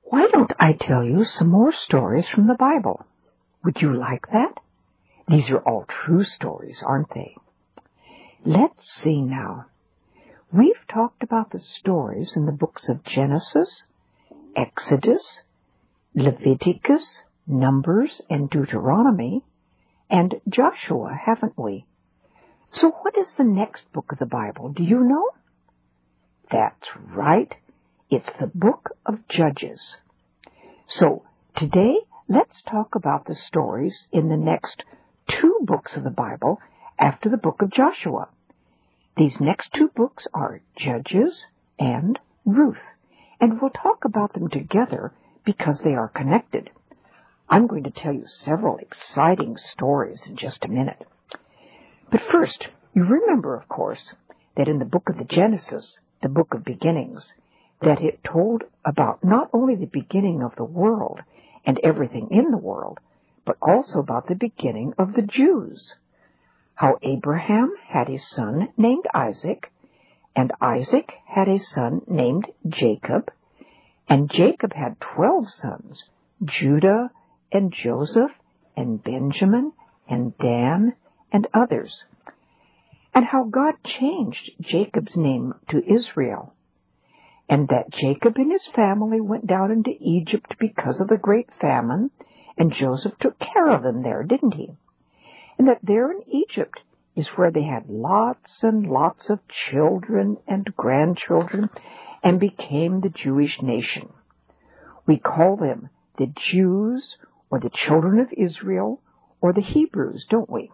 Why don't I tell you some more stories from the Bible? Would you like that? These are all true stories, aren't they? Let's see now. We've talked about the stories in the books of Genesis, Exodus, Leviticus, Numbers, and Deuteronomy, and Joshua, haven't we? So what is the next book of the Bible? Do you know? That's right. It's the book of Judges. So today, let's talk about the stories in the next two books of the Bible after the book of Joshua. These next two books are Judges and Ruth, and we'll talk about them together because they are connected. I'm going to tell you several exciting stories in just a minute. But first, you remember, of course, that in the book of the Genesis, the book of beginnings, that it told about not only the beginning of the world and everything in the world, but also about the beginning of the Jews. How Abraham had a son named Isaac, and Isaac had a son named Jacob, and Jacob had 12 sons, Judah and Joseph and Benjamin and Dan and others. And how God changed Jacob's name to Israel, and that Jacob and his family went down into Egypt because of the great famine, and Joseph took care of them there, didn't he? And that there in Egypt is where they had lots and lots of children and grandchildren and became the Jewish nation. We call them the Jews or the children of Israel or the Hebrews, don't we?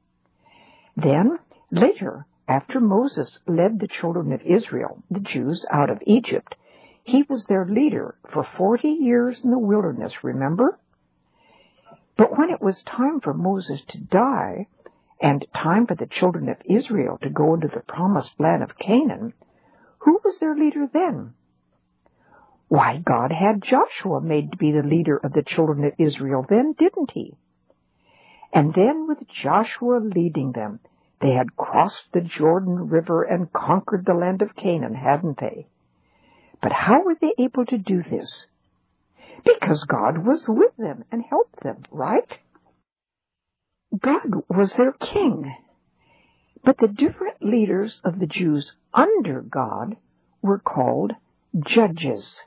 Then, later, after Moses led the children of Israel, the Jews, out of Egypt, he was their leader for 40 years in the wilderness, remember? But when it was time for Moses to die, and time for the children of Israel to go into the promised land of Canaan, who was their leader then? Why, God had Joshua made to be the leader of the children of Israel then, didn't he? And then with Joshua leading them, they had crossed the Jordan River and conquered the land of Canaan, hadn't they? But how were they able to do this? Because God was with them and helped them, right? God was their king. But the different leaders of the Jews under God were called judges.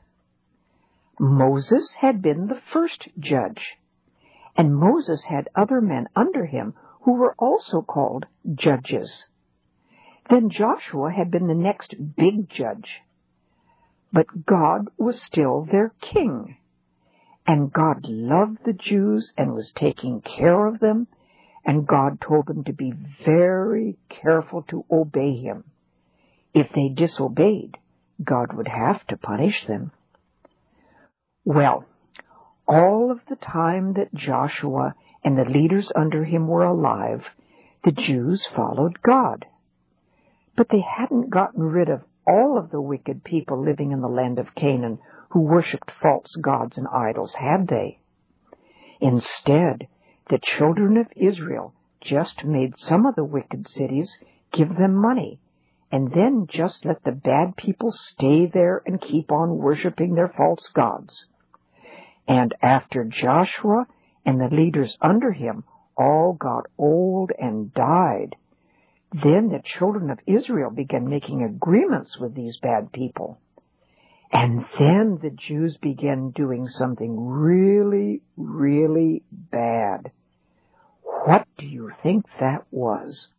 Moses had been the first judge, and Moses had other men under him who were also called judges. Then Joshua had been the next big judge. But God was still their king, and God loved the Jews and was taking care of them, and God told them to be very careful to obey him. If they disobeyed, God would have to punish them. Well, all of the time that Joshua and the leaders under him were alive, the Jews followed God. But they hadn't gotten rid of all of the wicked people living in the land of Canaan who worshipped false gods and idols, had they? Instead, the children of Israel just made some of the wicked cities give them money, and then just let the bad people stay there and keep on worshipping their false gods. And after Joshua and the leaders under him all got old and died, then the children of Israel began making agreements with these bad people. And then the Jews began doing something really, really bad. What do you think that was?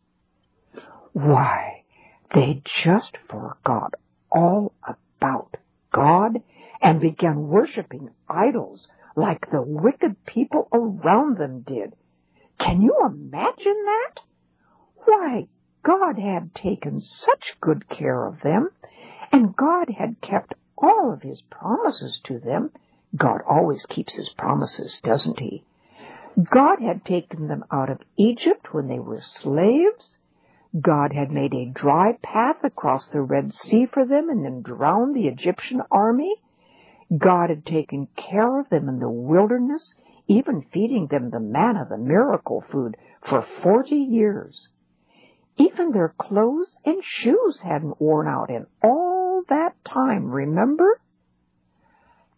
Why, they just forgot all about God and began worshiping idols like the wicked people around them did. Can you imagine that? Why, God had taken such good care of them, and God had kept all of his promises to them. God always keeps his promises, doesn't he? God had taken them out of Egypt when they were slaves. God had made a dry path across the Red Sea for them and then drowned the Egyptian army. God had taken care of them in the wilderness, even feeding them the manna, the miracle food, for 40 years. Even their clothes and shoes hadn't worn out in all that time, remember?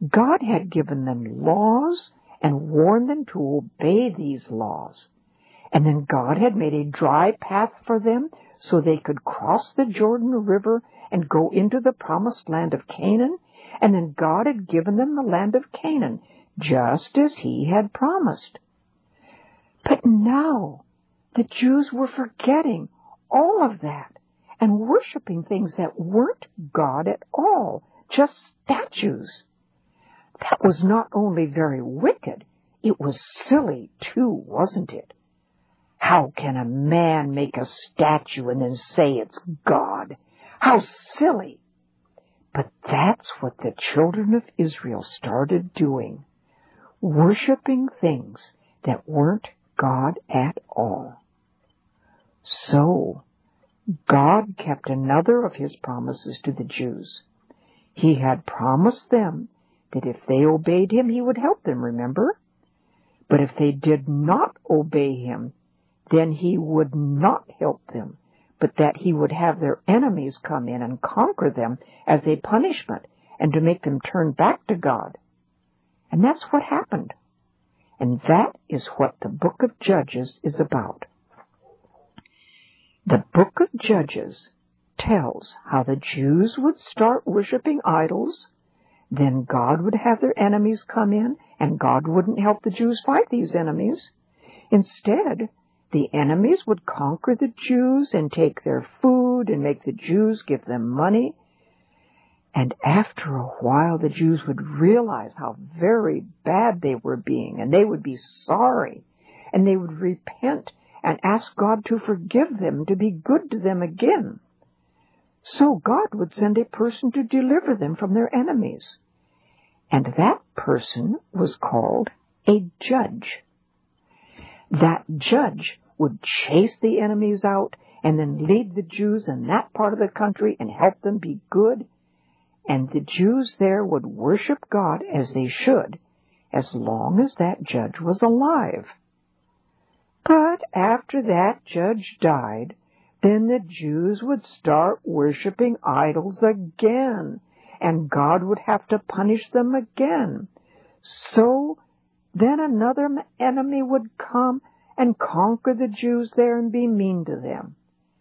God had given them laws and warned them to obey these laws. And then God had made a dry path for them so they could cross the Jordan River and go into the promised land of Canaan. And then God had given them the land of Canaan, just as He had promised. But now the Jews were forgetting all of that and worshiping things that weren't God at all, just statues. That was not only very wicked, it was silly too, wasn't it? How can a man make a statue and then say it's God? How silly! But that's what the children of Israel started doing, worshiping things that weren't God at all. So, God kept another of His promises to the Jews. He had promised them that if they obeyed Him, He would help them, remember? But if they did not obey Him, then He would not help them, but that He would have their enemies come in and conquer them as a punishment and to make them turn back to God. And that's what happened. And that is what the book of Judges is about. The book of Judges tells how the Jews would start worshiping idols, then God would have their enemies come in, and God wouldn't help the Jews fight these enemies. Instead, the enemies would conquer the Jews and take their food and make the Jews give them money. And after a while, the Jews would realize how very bad they were being, and they would be sorry, and they would repent and ask God to forgive them, to be good to them again. So God would send a person to deliver them from their enemies. And that person was called a judge. That judge would chase the enemies out and then lead the Jews in that part of the country and help them be good. And the Jews there would worship God as they should, as long as that judge was alive. But after that judge died, then the Jews would start worshiping idols again, and God would have to punish them again. So then another enemy would come and conquer the Jews there and be mean to them.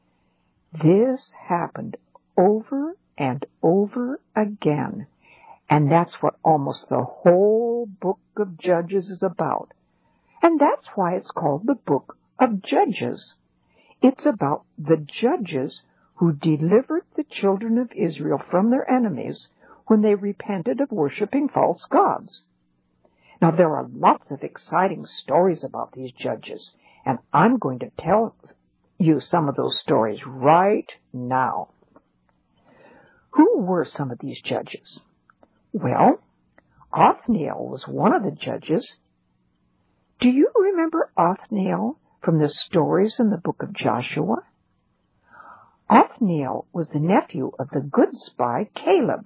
This happened over and over again, and that's what almost the whole book of Judges is about. And that's why it's called the book of Judges. It's about the judges who delivered the children of Israel from their enemies when they repented of worshiping false gods. Now, there are lots of exciting stories about these judges, and I'm going to tell you some of those stories right now. Who were some of these judges? Well, Othniel was one of the judges. Do you remember Othniel from the stories in the book of Joshua? Othniel was the nephew of the good spy Caleb.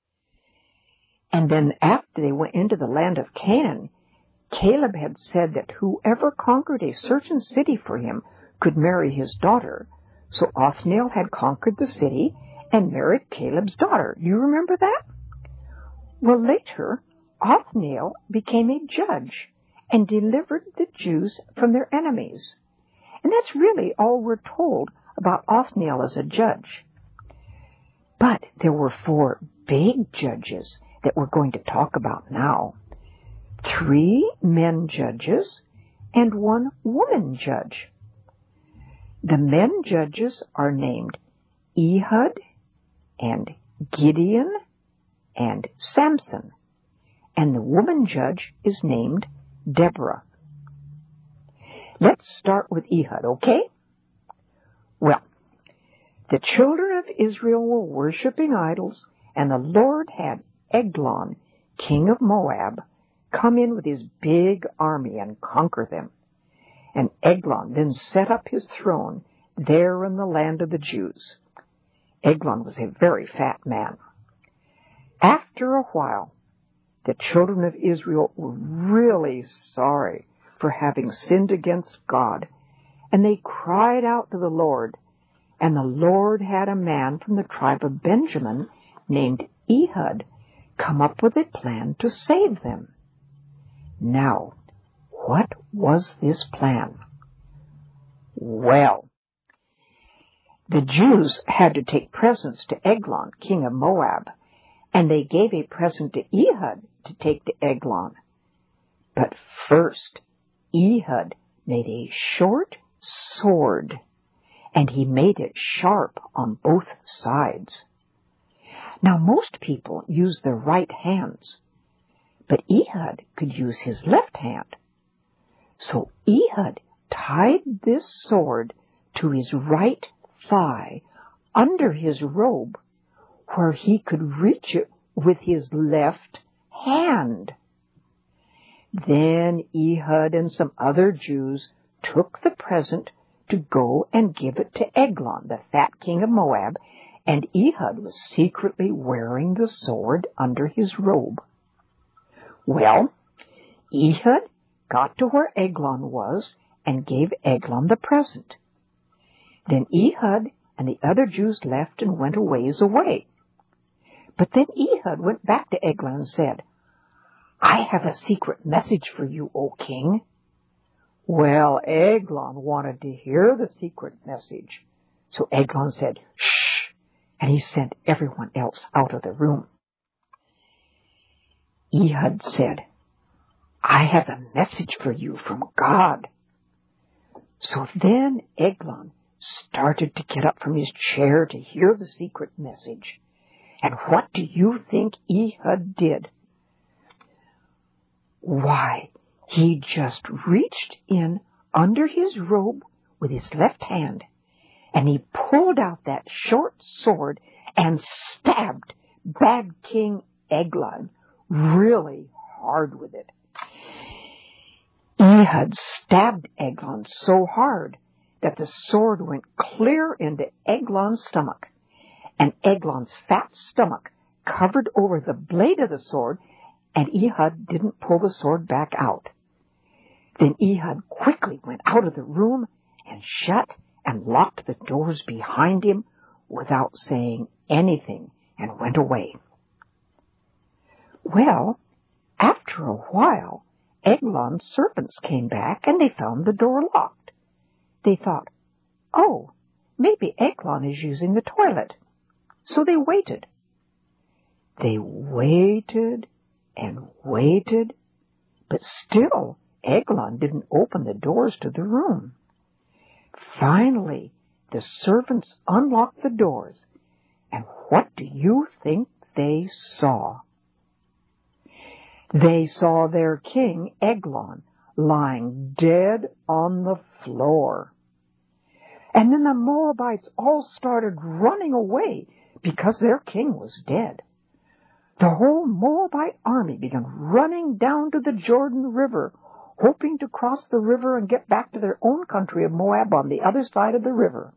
And then after they went into the land of Canaan, Caleb had said that whoever conquered a certain city for him could marry his daughter. So Othniel had conquered the city and married Caleb's daughter. Do you remember that? Well, later, Othniel became a judge and delivered the Jews from their enemies. And that's really all we're told about Othniel as a judge. But there were 4 big judges that we're going to talk about now. 3 men judges and 1 woman judge. The men judges are named Ehud and Gideon and Samson, and the woman judge is named Deborah. Let's start with Ehud, okay? Well, the children of Israel were worshiping idols, and the Lord had Eglon, king of Moab, come in with his big army and conquer them. And Eglon then set up his throne there in the land of the Jews. Eglon was a very fat man. After a while, the children of Israel were really sorry for having sinned against God, and they cried out to the Lord. And the Lord had a man from the tribe of Benjamin named Ehud come up with a plan to save them. Now, what was this plan? Well, the Jews had to take presents to Eglon, king of Moab, and they gave a present to Ehud to take to Eglon. But first, Ehud made a short sword, and he made it sharp on both sides. Now, most people use their right hands, but Ehud could use his left hand. So Ehud tied this sword to his right thigh under his robe, where he could reach it with his left hand. Then Ehud and some other Jews took the present to go and give it to Eglon, the fat king of Moab, and Ehud was secretly wearing the sword under his robe. Well, Ehud got to where Eglon was and gave Eglon the present. Then Ehud and the other Jews left and went a ways away. But then Ehud went back to Eglon and said, "I have a secret message for you, O king." Well, Eglon wanted to hear the secret message. So Eglon said, "Shh," and he sent everyone else out of the room. Ehud said, "I have a message for you from God." So then Eglon started to get up from his chair to hear the secret message. And what do you think Ehud did? Why, he just reached in under his robe with his left hand, and he pulled out that short sword and stabbed bad King Eglon really hard with it. Ehud stabbed Eglon so hard that the sword went clear into Eglon's stomach, and Eglon's fat stomach covered over the blade of the sword, and Ehud didn't pull the sword back out. Then Ehud quickly went out of the room and shut and locked the doors behind him without saying anything and went away. Well, after a while, Eglon's servants came back and they found the door locked. They thought, "Oh, maybe Eglon is using the toilet." So they waited. They waited and waited, but still Eglon didn't open the doors to the room. Finally, the servants unlocked the doors, and what do you think they saw? They saw their king, Eglon, lying dead on the floor. And then the Moabites all started running away because their king was dead. The whole Moabite army began running down to the Jordan River, hoping to cross the river and get back to their own country of Moab on the other side of the river.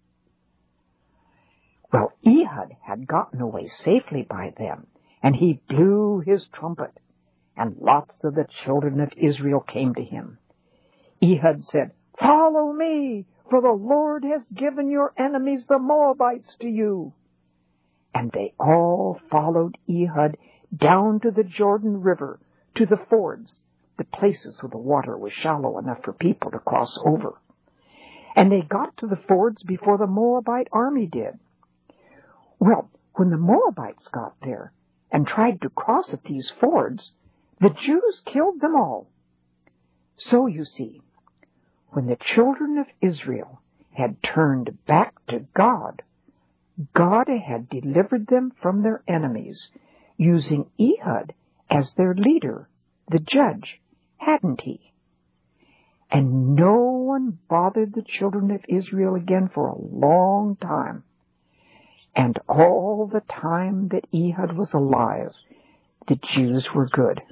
Well, Ehud had gotten away safely by them, and he blew his trumpet, and lots of the children of Israel came to him. Ehud said, "Follow me, for the Lord has given your enemies, the Moabites, to you." And they all followed Ehud down to the Jordan River, to the fords, the places where the water was shallow enough for people to cross over. And they got to the fords before the Moabite army did. Well, when the Moabites got there and tried to cross at these fords, the Jews killed them all. So you see, when the children of Israel had turned back to God, God had delivered them from their enemies, using Ehud as their leader, the judge, hadn't he? And no one bothered the children of Israel again for a long time. And all the time that Ehud was alive, the Jews were good.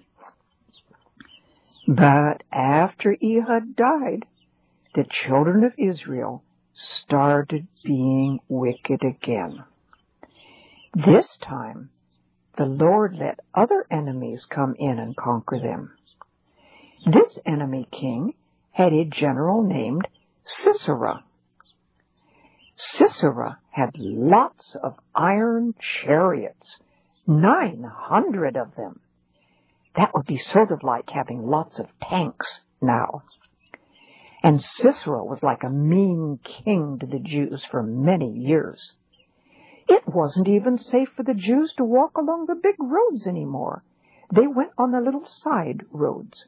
But after Ehud died, the children of Israel started being wicked again. This time, the Lord let other enemies come in and conquer them. This enemy king had a general named Sisera. Sisera had lots of iron chariots, 900 of them. That would be sort of like having lots of tanks now. And Sisera was like a mean king to the Jews for many years. It wasn't even safe for the Jews to walk along the big roads anymore. They went on the little side roads.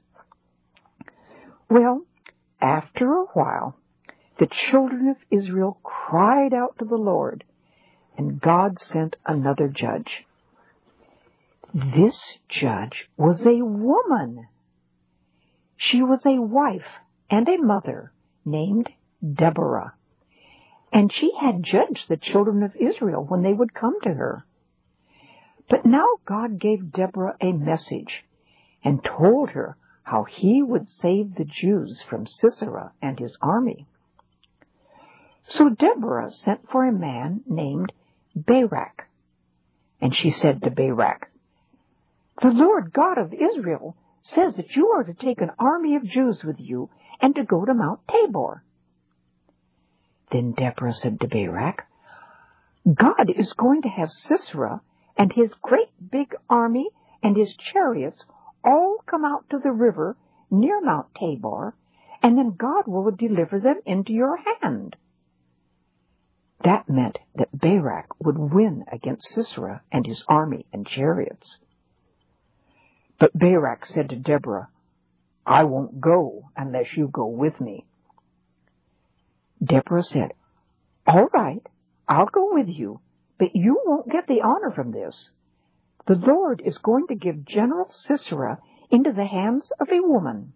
Well, after a while, the children of Israel cried out to the Lord, and God sent another judge. This judge was a woman. She was a wife and a mother named Deborah, and she had judged the children of Israel when they would come to her. But now God gave Deborah a message and told her how he would save the Jews from Sisera and his army. So Deborah sent for a man named Barak, and she said to Barak, "The Lord God of Israel says that you are to take an army of Jews with you and to go to Mount Tabor." Then Deborah said to Barak, "God is going to have Sisera and his great big army and his chariots all come out to the river near Mount Tabor, and then God will deliver them into your hand." That meant that Barak would win against Sisera and his army and chariots. But Barak said to Deborah, "I won't go unless you go with me." Deborah said, "All right, I'll go with you, but you won't get the honor from this. The Lord is going to give General Sisera into the hands of a woman."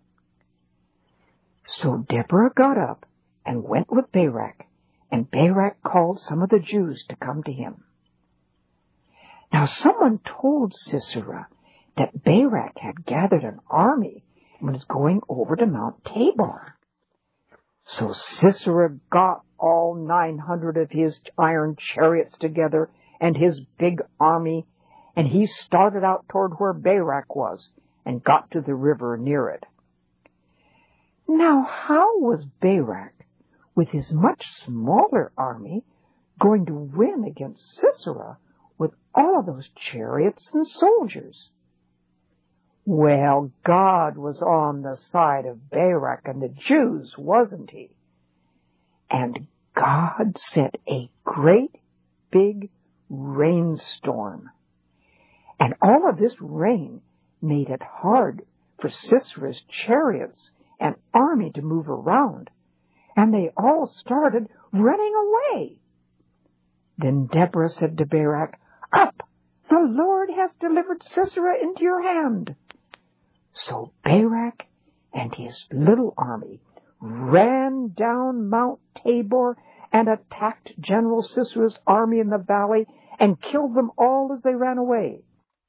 So Deborah got up and went with Barak, and Barak called some of the Jews to come to him. Now someone told Sisera that Barak had gathered an army and was going over to Mount Tabor. So Sisera got all 900 of his iron chariots together and his big army, and he started out toward where Barak was and got to the river near it. Now how was Barak, with his much smaller army, going to win against Sisera with all of those chariots and soldiers? Well, God was on the side of Barak and the Jews, wasn't he? And God sent a great big rainstorm. And all of this rain made it hard for Sisera's chariots and army to move around, and they all started running away. Then Deborah said to Barak, "Up! The Lord has delivered Sisera into your hand." So Barak and his little army ran down Mount Tabor and attacked General Sisera's army in the valley and killed them all as they ran away.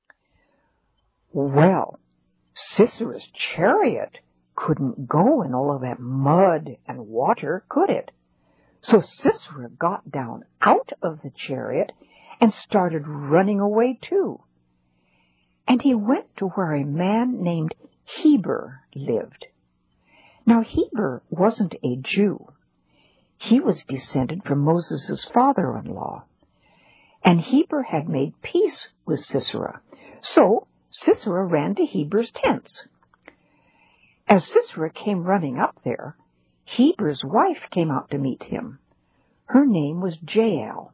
Well, Sisera's chariot couldn't go in all of that mud and water, could it? So Sisera got down out of the chariot and started running away too. And he went to where a man named Heber lived. Now Heber wasn't a Jew. He was descended from Moses' father-in-law. And Heber had made peace with Sisera. So Sisera ran to Heber's tents. As Sisera came running up there, Heber's wife came out to meet him. Her name was Jael.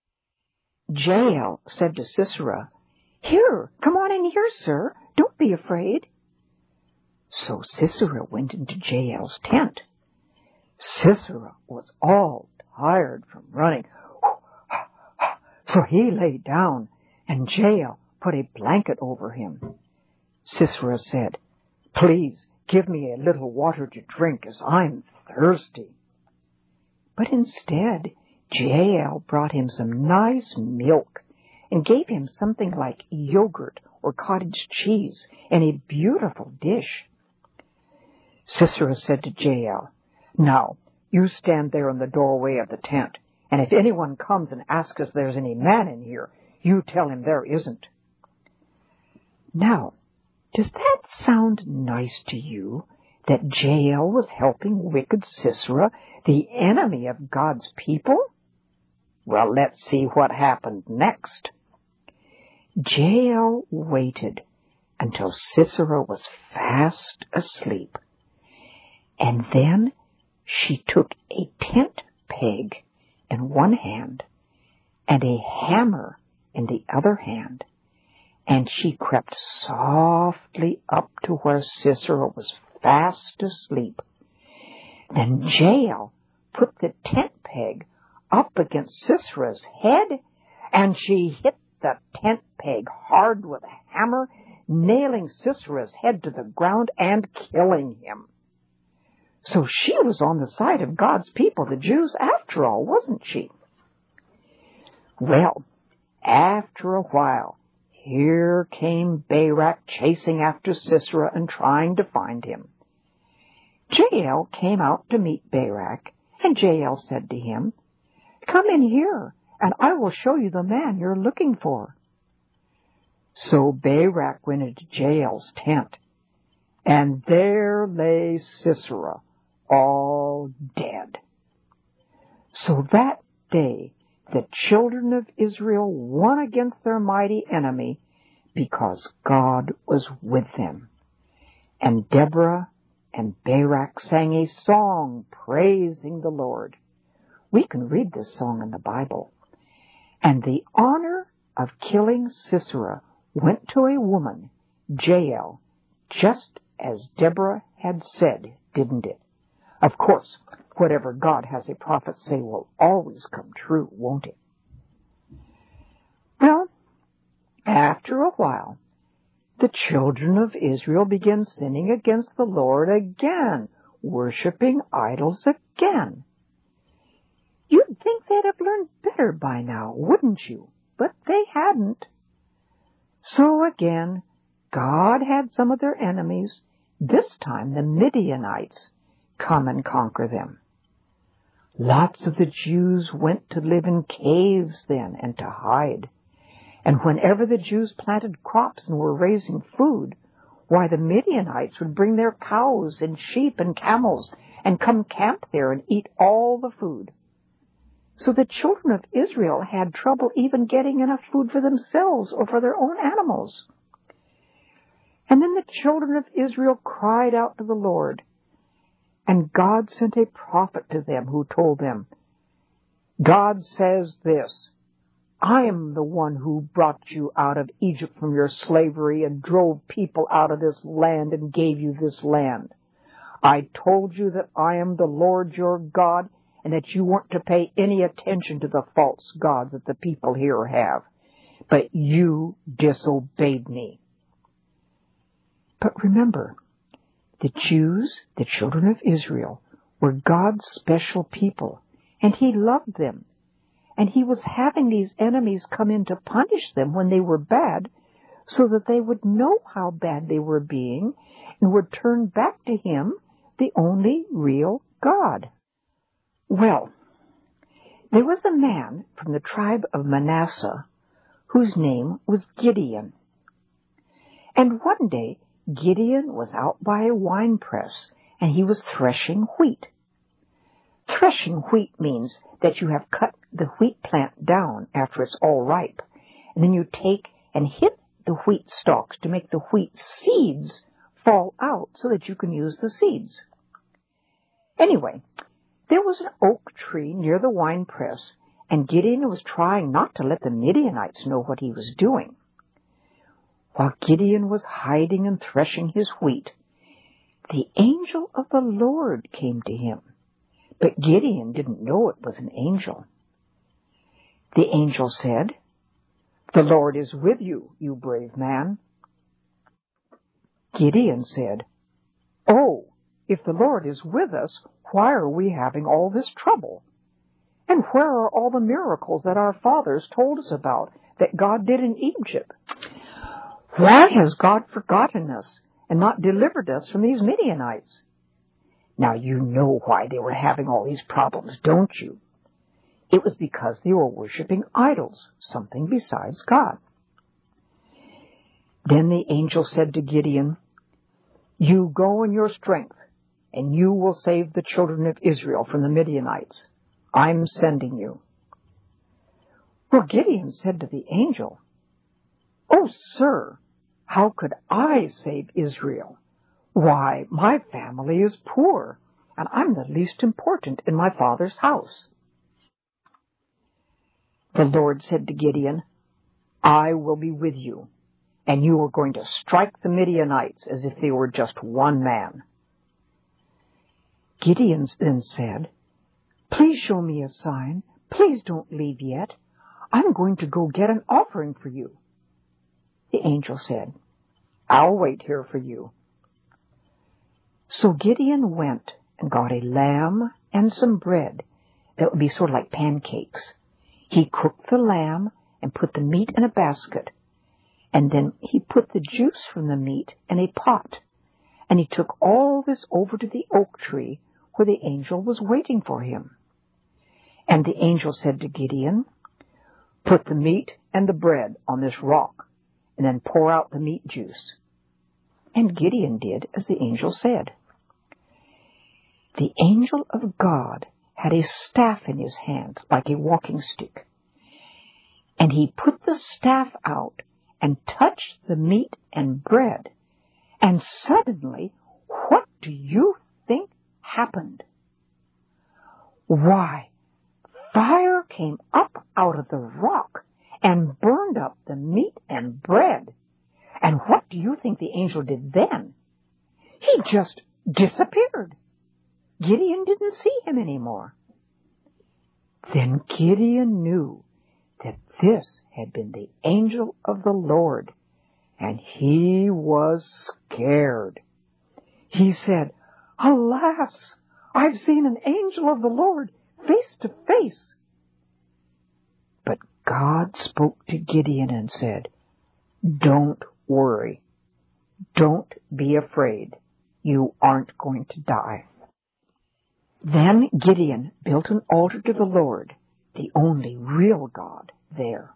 Jael said to Sisera, "Here, come on in here, sir. Don't be afraid." So Sisera went into Jael's tent. Sisera was all tired from running. So he lay down, and Jael put a blanket over him. Sisera said, "Please give me a little water to drink, as I'm thirsty." But instead, Jael brought him some nice milk and gave him something like yogurt or cottage cheese in a beautiful dish. Sisera said to Jael, "Now, you stand there in the doorway of the tent, and if anyone comes and asks if there's any man in here, you tell him there isn't." Now, does that sound nice to you, that Jael was helping wicked Sisera, the enemy of God's people? Well, let's see what happened next. Jael waited until Sisera was fast asleep, and then she took a tent peg in one hand and a hammer in the other hand, and she crept softly up to where Sisera was fast asleep. Then Jael put the tent peg up against Sisera's head, and she hit the tent peg hard with a hammer, nailing Sisera's head to the ground and killing him. So she was on the side of God's people, the Jews, after all, wasn't she? Well, after a while, here came Barak chasing after Sisera and trying to find him. Jael came out to meet Barak, and Jael said to him, "Come in here, and I will show you the man you're looking for." So Barak went into Jael's tent, and there lay Sisera, all dead. So that day the children of Israel won against their mighty enemy because God was with them. And Deborah and Barak sang a song praising the Lord. We can read this song in the Bible. And the honor of killing Sisera went to a woman, Jael, just as Deborah had said, didn't it? Of course, whatever God has a prophet say will always come true, won't it? Well, after a while, the children of Israel began sinning against the Lord again, worshiping idols again. You'd think they'd have learned better by now, wouldn't you? But they hadn't. So again, God had some of their enemies, this time the Midianites, come and conquer them. Lots of the Jews went to live in caves then and to hide. And whenever the Jews planted crops and were raising food, why, the Midianites would bring their cows and sheep and camels and come camp there and eat all the food. So the children of Israel had trouble even getting enough food for themselves or for their own animals. And then the children of Israel cried out to the Lord, and God sent a prophet to them who told them, "God says this, I am the one who brought you out of Egypt from your slavery and drove people out of this land and gave you this land. I told you that I am the Lord your God and that you weren't to pay any attention to the false gods that the people here have. But you disobeyed me." But remember, the Jews, the children of Israel, were God's special people, and He loved them. And He was having these enemies come in to punish them when they were bad, so that they would know how bad they were being and would turn back to Him, the only real God. Well, there was a man from the tribe of Manasseh whose name was Gideon. And one day, Gideon was out by a winepress, and he was threshing wheat. Threshing wheat means that you have cut the wheat plant down after it's all ripe, and then you take and hit the wheat stalks to make the wheat seeds fall out so that you can use the seeds. Anyway, there was an oak tree near the winepress, and Gideon was trying not to let the Midianites know what he was doing. While Gideon was hiding and threshing his wheat, the angel of the Lord came to him. But Gideon didn't know it was an angel. The angel said, "The Lord is with you, you brave man." Gideon said, "Oh, if the Lord is with us, why are we having all this trouble? And where are all the miracles that our fathers told us about that God did in Egypt? Why has God forgotten us and not delivered us from these Midianites?" Now you know why they were having all these problems, don't you? It was because they were worshiping idols, something besides God. Then the angel said to Gideon, "You go in your strength, and you will save the children of Israel from the Midianites. I'm sending you." Well, Gideon said to the angel, "Oh, sir, how could I save Israel? Why, my family is poor, and I'm the least important in my father's house." The Lord said to Gideon, "I will be with you, and you are going to strike the Midianites as if they were just one man." Gideon then said, "Please show me a sign. Please don't leave yet. I'm going to go get an offering for you." The angel said, "I'll wait here for you." So Gideon went and got a lamb and some bread that would be sort of like pancakes. He cooked the lamb and put the meat in a basket, and then he put the juice from the meat in a pot, and he took all this over to the oak tree where the angel was waiting for him. And the angel said to Gideon, "Put the meat and the bread on this rock, and then pour out the meat juice." And Gideon did as the angel said. The angel of God had a staff in his hand, like a walking stick. And he put the staff out and touched the meat and bread. And suddenly, what do you think happened? Why, fire came up out of the rock and burned up the meat and bread. And what do you think the angel did then? He just disappeared. Gideon didn't see him anymore. Then Gideon knew that this had been the angel of the Lord, and he was scared. He said, "Alas, I've seen an angel of the Lord face to face." But God spoke to Gideon and said, "Don't worry. Don't be afraid. You aren't going to die." Then Gideon built an altar to the Lord, the only real God, there.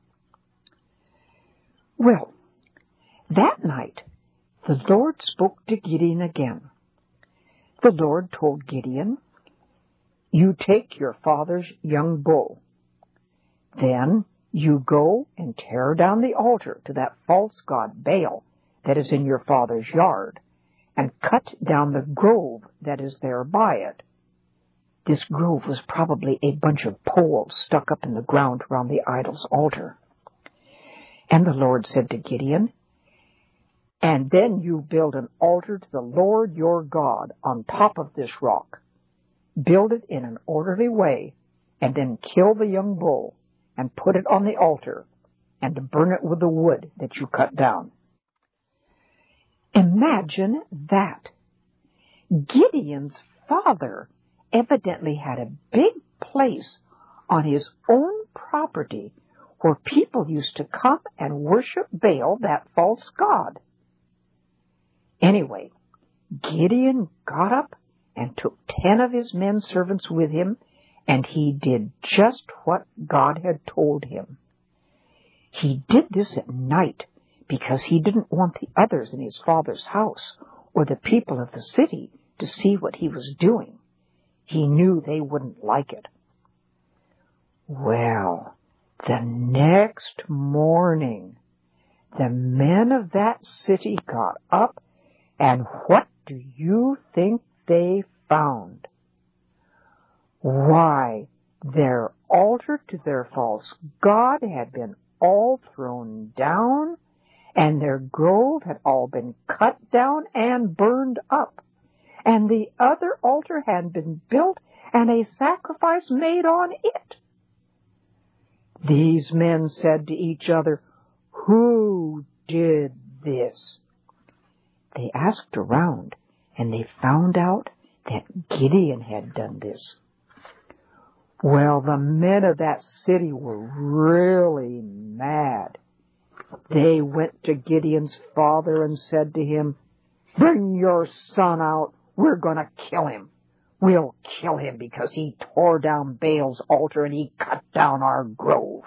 Well, that night the Lord spoke to Gideon again. The Lord told Gideon, "You take your father's young bull. Then you go and tear down the altar to that false god Baal that is in your father's yard, and cut down the grove that is there by it." This grove was probably a bunch of poles stuck up in the ground around the idol's altar. And the Lord said to Gideon, "And then you build an altar to the Lord your God on top of this rock. Build it in an orderly way, and then kill the young bull and put it on the altar, and burn it with the wood that you cut down." Imagine that. Gideon's father evidently had a big place on his own property where people used to come and worship Baal, that false god. Anyway, Gideon got up and took 10 of his men servants with him, and he did just what God had told him. He did this at night because he didn't want the others in his father's house or the people of the city to see what he was doing. He knew they wouldn't like it. Well, the next morning, the men of that city got up, and what do you think they found? Why, their altar to their false god had been all thrown down, and their grove had all been cut down and burned up. And the other altar had been built and a sacrifice made on it. These men said to each other, "Who did this?" They asked around, and they found out that Gideon had done this. Well, the men of that city were really mad. They went to Gideon's father and said to him, "Bring your son out. We're going to kill him. We'll kill him because he tore down Baal's altar and he cut down our grove."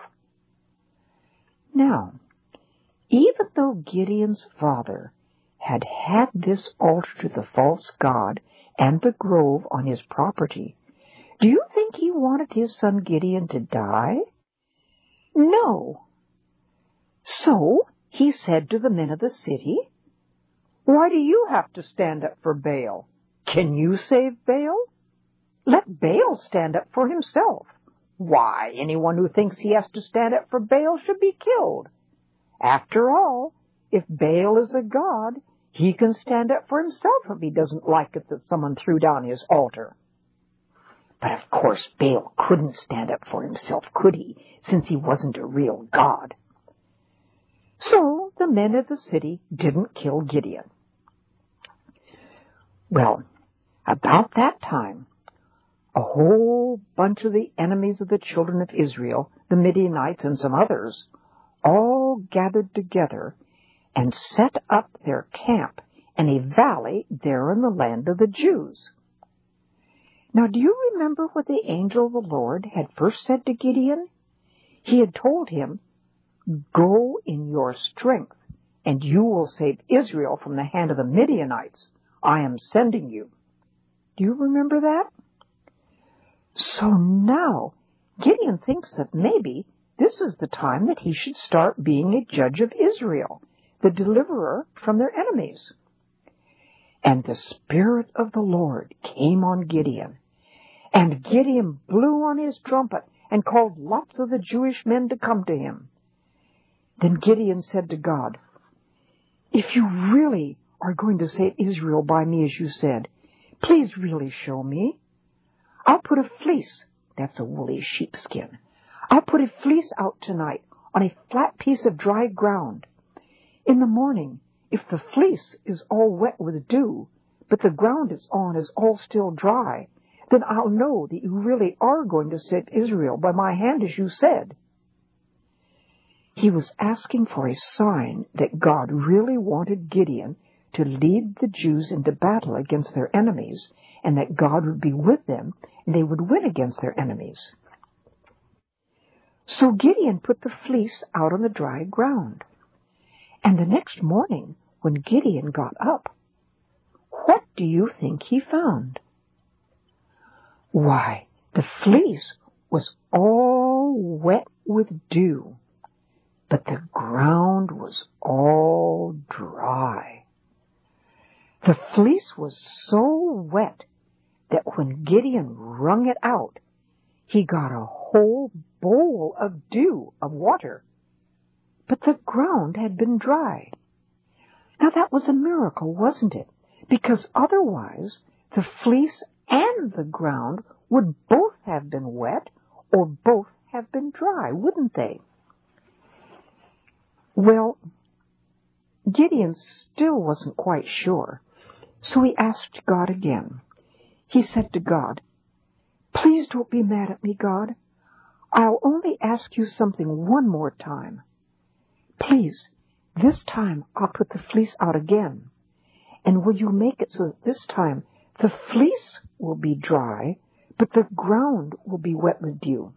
Now, even though Gideon's father had had this altar to the false god and the grove on his property, do you think he wanted his son Gideon to die? No. So he said to the men of the city, "Why do you have to stand up for Baal? Can you save Baal? Let Baal stand up for himself. Why, anyone who thinks he has to stand up for Baal should be killed. After all, if Baal is a god, he can stand up for himself if he doesn't like it that someone threw down his altar." But of course Baal couldn't stand up for himself, could he, since he wasn't a real god. So the men of the city didn't kill Gideon. Well, about that time, a whole bunch of the enemies of the children of Israel, the Midianites and some others, all gathered together and set up their camp in a valley there in the land of the Jews. Now, do you remember what the angel of the Lord had first said to Gideon? He had told him, "Go in your strength, and you will save Israel from the hand of the Midianites. I am sending you." Do you remember that? So now Gideon thinks that maybe this is the time that he should start being a judge of Israel, the deliverer from their enemies. And the Spirit of the Lord came on Gideon, and Gideon blew on his trumpet and called lots of the Jewish men to come to him. Then Gideon said to God, "If you really are going to save Israel by me as you said, please really show me. I'll put a fleece," that's a woolly sheepskin, "I'll put a fleece out tonight on a flat piece of dry ground. In the morning, if the fleece is all wet with dew, but the ground it's on is all still dry, then I'll know that you really are going to save Israel by my hand as you said." He was asking for a sign that God really wanted Gideon to lead the Jews into battle against their enemies, and that God would be with them, and they would win against their enemies. So Gideon put the fleece out on the dry ground. And the next morning, when Gideon got up, what do you think he found? Why, the fleece was all wet with dew, but the ground was all dry. The fleece was so wet that when Gideon wrung it out, he got a whole bowl of dew, of water, but the ground had been dry. Now that was a miracle, wasn't it? Because otherwise the fleece and the ground would both have been wet or both have been dry, wouldn't they? Well, Gideon still wasn't quite sure, so he asked God again. He said to God, "Please don't be mad at me, God. I'll only ask you something one more time. Please, this time I'll put the fleece out again. And will you make it so that this time the fleece will be dry, but the ground will be wet with dew?"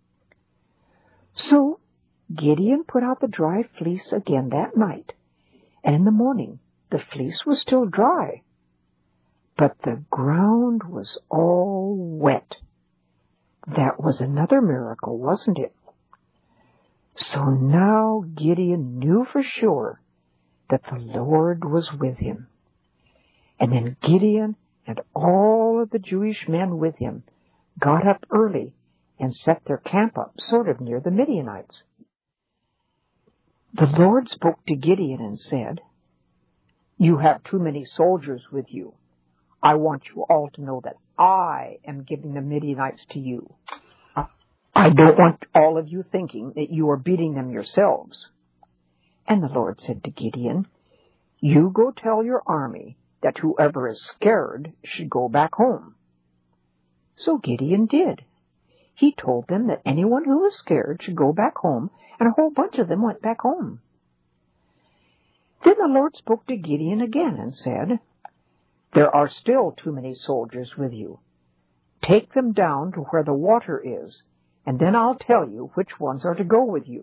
So Gideon put out the dry fleece again that night, and in the morning the fleece was still dry, but the ground was all wet. That was another miracle, wasn't it? So now Gideon knew for sure that the Lord was with him. And then Gideon and all of the Jewish men with him got up early and set their camp up sort of near the Midianites. The Lord spoke to Gideon and said, "You have too many soldiers with you. I want you all to know that I am giving the Midianites to you. I don't want all of you thinking that you are beating them yourselves." And the Lord said to Gideon, "You go tell your army that whoever is scared should go back home." So Gideon did. He told them that anyone who was scared should go back home, and a whole bunch of them went back home. Then the Lord spoke to Gideon again and said, "There are still too many soldiers with you. Take them down to where the water is, and then I'll tell you which ones are to go with you."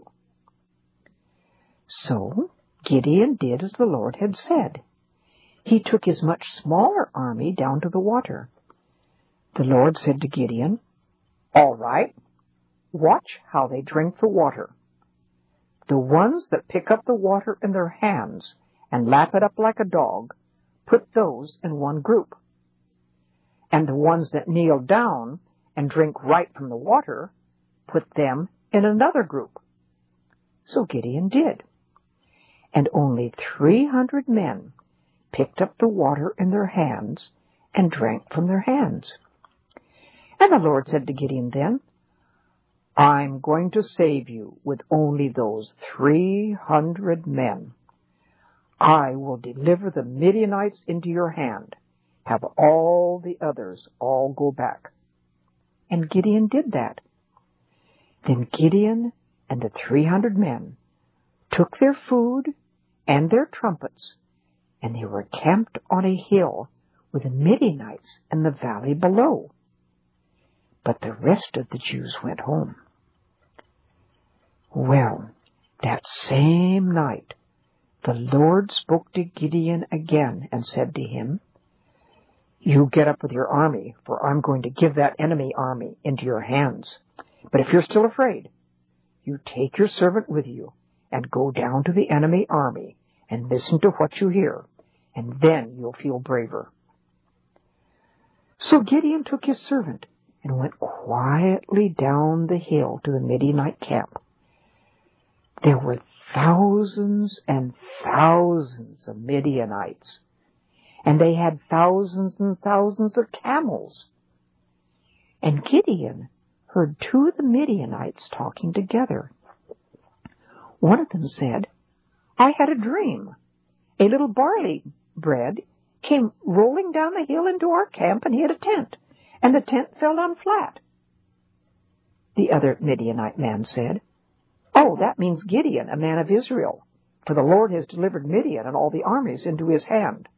So Gideon did as the Lord had said. He took his much smaller army down to the water. The Lord said to Gideon, "All right, watch how they drink the water." The ones that pick up the water in their hands and lap it up like a dog, put those in one group. And the ones that kneel down and drink right from the water, put them in another group. So Gideon did. And only 300 men picked up the water in their hands and drank from their hands. And the Lord said to Gideon then, I'm going to save you with only those 300 men. I will deliver the Midianites into your hand. Have all the others all go back. And Gideon did that. Then Gideon and the 300 men took their food and their trumpets, and they were camped on a hill with the Midianites in the valley below. But the rest of the Jews went home. Well, that same night, the Lord spoke to Gideon again and said to him, You get up with your army, for I'm going to give that enemy army into your hands. But if you're still afraid, you take your servant with you and go down to the enemy army and listen to what you hear, and then you'll feel braver. So Gideon took his servant and went quietly down the hill to the Midianite camp. There were thousands and thousands of Midianites, and they had thousands and thousands of camels. And Gideon heard two of the Midianites talking together. One of them said, I had a dream. A little barley bread came rolling down the hill into our camp and hit a tent, and the tent fell down flat. The other Midianite man said, Oh, that means Gideon, a man of Israel, for the Lord has delivered Midian and all the armies into his hand.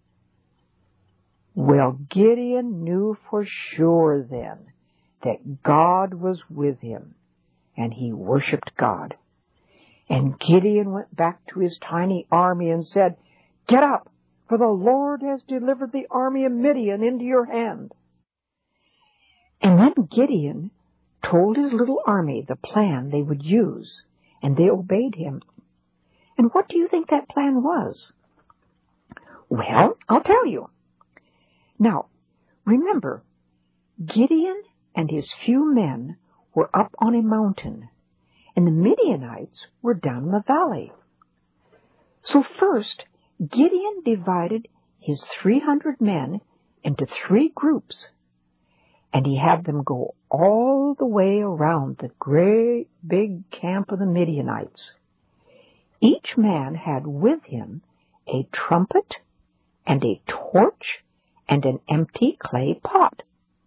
Well, Gideon knew for sure then that God was with him, and he worshipped God. And Gideon went back to his tiny army and said, Get up, for the Lord has delivered the army of Midian into your hand. And then Gideon told his little army the plan they would use, and they obeyed him. And what do you think that plan was? Well, I'll tell you. Now, remember, Gideon and his few men were up on a mountain, and the Midianites were down in the valley. So first, Gideon divided his 300 men into 3 groups, and he had them go all the way around the great big camp of the Midianites. Each man had with him a trumpet and a torch and an empty clay pot.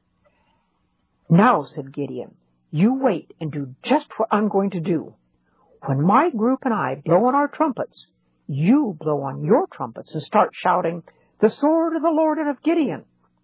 Now, said Gideon, you wait and do just what I'm going to do. When my group and I blow on our trumpets, you blow on your trumpets and start shouting, The sword of the Lord and of Gideon.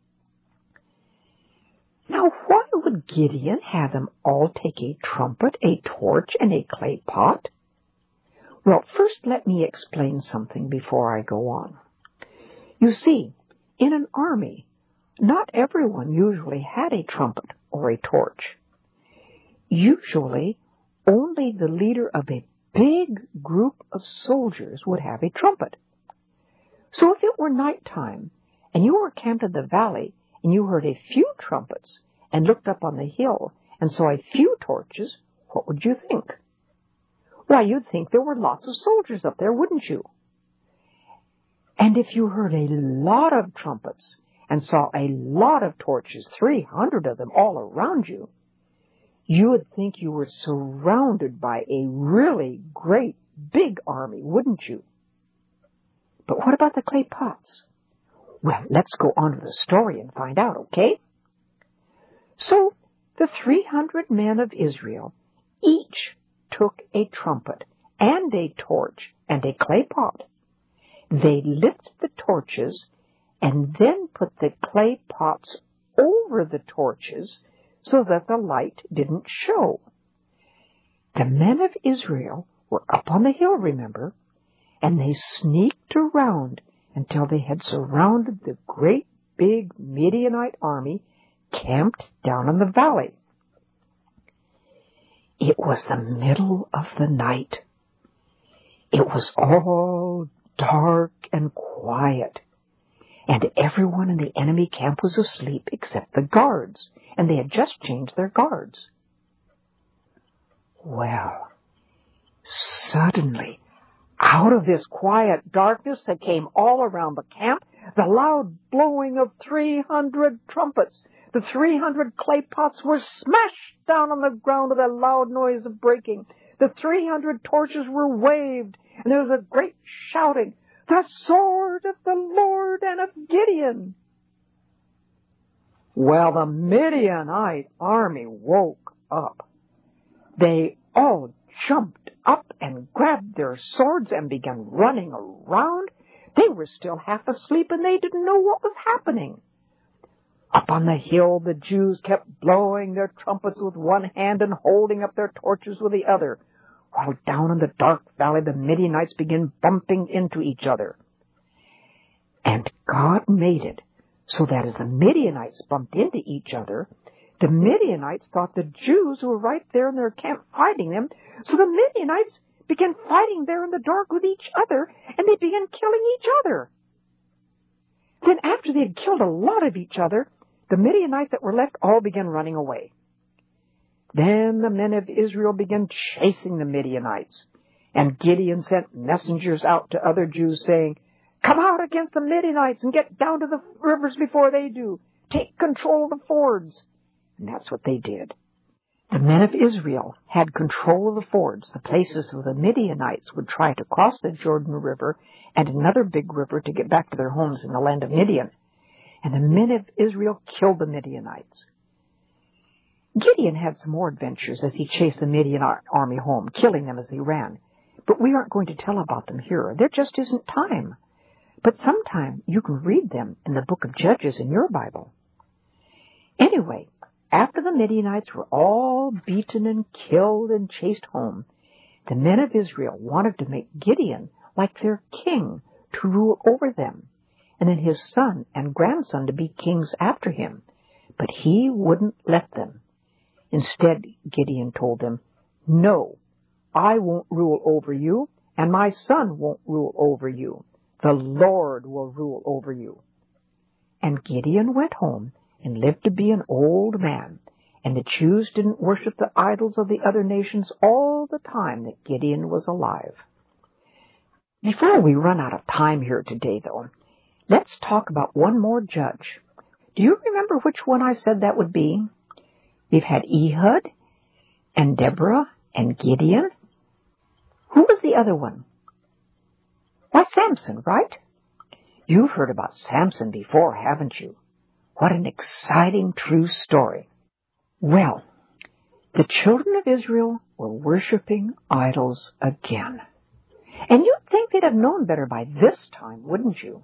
Now, why would Gideon have them all take a trumpet, a torch, and a clay pot? Well, first let me explain something before I go on. You see, in an army, not everyone usually had a trumpet or a torch. Usually, only the leader of a big group of soldiers would have a trumpet. So if it were nighttime, and you were camped in the valley, and you heard a few trumpets, and looked up on the hill, and saw a few torches, what would you think? Why, you'd think there were lots of soldiers up there, wouldn't you? And if you heard a lot of trumpets, and saw a lot of torches, 300 of them all around you, you would think you were surrounded by a really great big army, wouldn't you? But what about the clay pots? Well, let's go on to the story and find out, okay? So, the 300 men of Israel each took a trumpet and a torch and a clay pot. They lit the torches and then put the clay pots over the torches so that the light didn't show. The men of Israel were up on the hill, remember, and they sneaked around until they had surrounded the great big Midianite army camped down in the valley. It was the middle of the night It was all dark and quiet, and everyone in the enemy camp was asleep except the guards, and they had just changed their guards. Well, suddenly, out of this quiet darkness that came all around the camp, the loud blowing of 300 trumpets. The 300 clay pots were smashed down on the ground with a loud noise of breaking. The 300 torches were waved, and there was a great shouting, "The sword of the Lord and of Gideon!" Well, the Midianite army woke up. They all jumped up and grabbed their swords and began running around. They were still half asleep, and they didn't know what was happening. Up on the hill, the Jews kept blowing their trumpets with one hand and holding up their torches with the other, while down in the dark valley, the Midianites began bumping into each other. And God made it so that as the Midianites bumped into each other, the Midianites thought the Jews were right there in their camp fighting them, so the Midianites began fighting there in the dark with each other, and they began killing each other. Then after they had killed a lot of each other, the Midianites that were left all began running away. Then the men of Israel began chasing the Midianites, and Gideon sent messengers out to other Jews saying, "Come out against the Midianites and get down to the rivers before they do. Take control of the fords." And that's what they did. The men of Israel had control of the fords, the places where the Midianites would try to cross the Jordan River and another big river to get back to their homes in the land of Midian. And the men of Israel killed the Midianites. Gideon had some more adventures as he chased the Midian army home, killing them as they ran. But we aren't going to tell about them here. There just isn't time. But sometime you can read them in the book of Judges in your Bible. Anyway, after the Midianites were all beaten and killed and chased home, the men of Israel wanted to make Gideon like their king to rule over them, and then his son and grandson to be kings after him. But he wouldn't let them. Instead, Gideon told them, "No, I won't rule over you, and my son won't rule over you. The Lord will rule over you." And Gideon went home and lived to be an old man, and the Jews didn't worship the idols of the other nations all the time that Gideon was alive. Before we run out of time here today, though, let's talk about one more judge. Do you remember which one I said that would be? We've had Ehud and Deborah and Gideon. Who was the other one? Why, Samson, right? You've heard about Samson before, haven't you? What an exciting true story. Well, the children of Israel were worshiping idols again. And you'd think they'd have known better by this time, wouldn't you?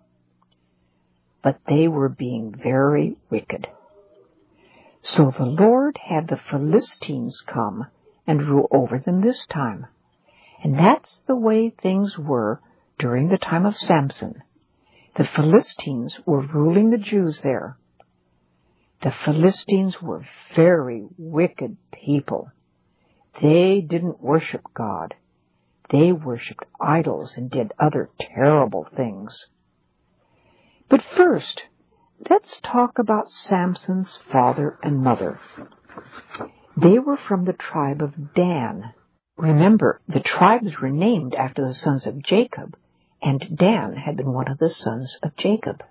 But they were being very wicked. So the Lord had the Philistines come and rule over them this time. And that's the way things were during the time of Samson. The Philistines were ruling the Jews there. The Philistines were very wicked people. They didn't worship God. They worshipped idols and did other terrible things. But first, let's talk about Samson's father and mother. They were from the tribe of Dan. Remember, the tribes were named after the sons of Jacob, and Dan had been one of the sons of Jacob.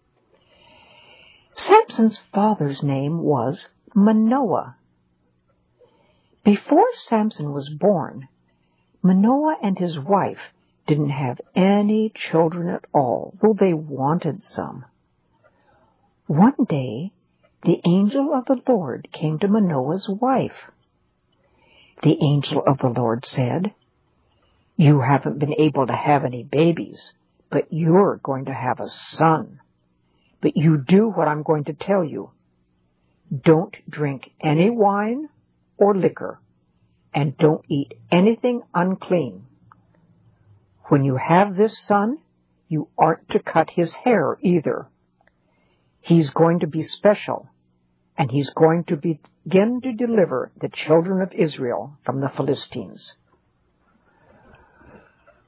Samson's father's name was Manoah. Before Samson was born, Manoah and his wife didn't have any children at all, though they wanted some. One day, the angel of the Lord came to Manoah's wife. The angel of the Lord said, "You haven't been able to have any babies, but you're going to have a son. But you do what I'm going to tell you. Don't drink any wine or liquor, and don't eat anything unclean. When you have this son, you aren't to cut his hair either. He's going to be special, and he's going to begin to deliver the children of Israel from the Philistines."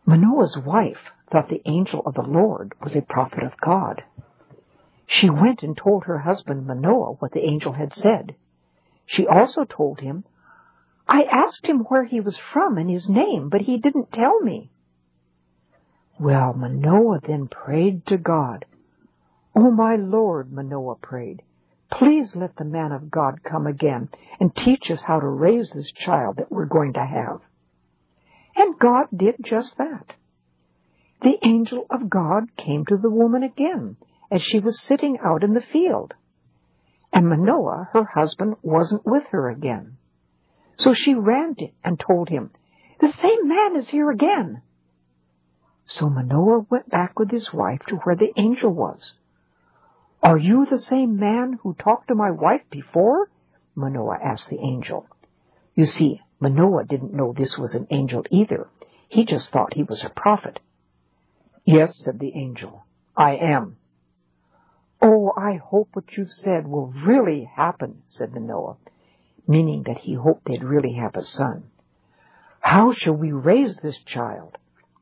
Manoah's wife thought the angel of the Lord was a prophet of God. She went and told her husband Manoah what the angel had said. She also told him, "I asked him where he was from and his name, but he didn't tell me." Well, Manoah then prayed to God. "Oh, my Lord," Manoah prayed, "please let the man of God come again and teach us how to raise this child that we're going to have." And God did just that. The angel of God came to the woman again as she was sitting out in the field. And Manoah, her husband, wasn't with her again. So she ran and told him, "The same man is here again." So Manoah went back with his wife to where the angel was. "Are you the same man who talked to my wife before?" Manoah asked the angel. You see, Manoah didn't know this was an angel either. He just thought he was a prophet. "Yes," said the angel, "I am." "Oh, I hope what you've said will really happen," said Manoah, meaning that he hoped they'd really have a son. "How shall we raise this child?"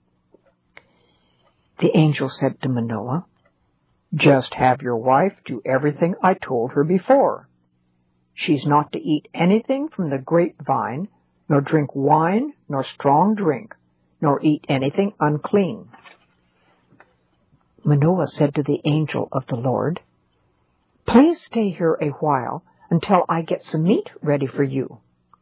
The angel said to Manoah, "Just have your wife do everything I told her before. She's not to eat anything from the grapevine, nor drink wine, nor strong drink, nor eat anything unclean." Manoah said to the angel of the Lord, "Please stay here a while until I get some meat ready for you."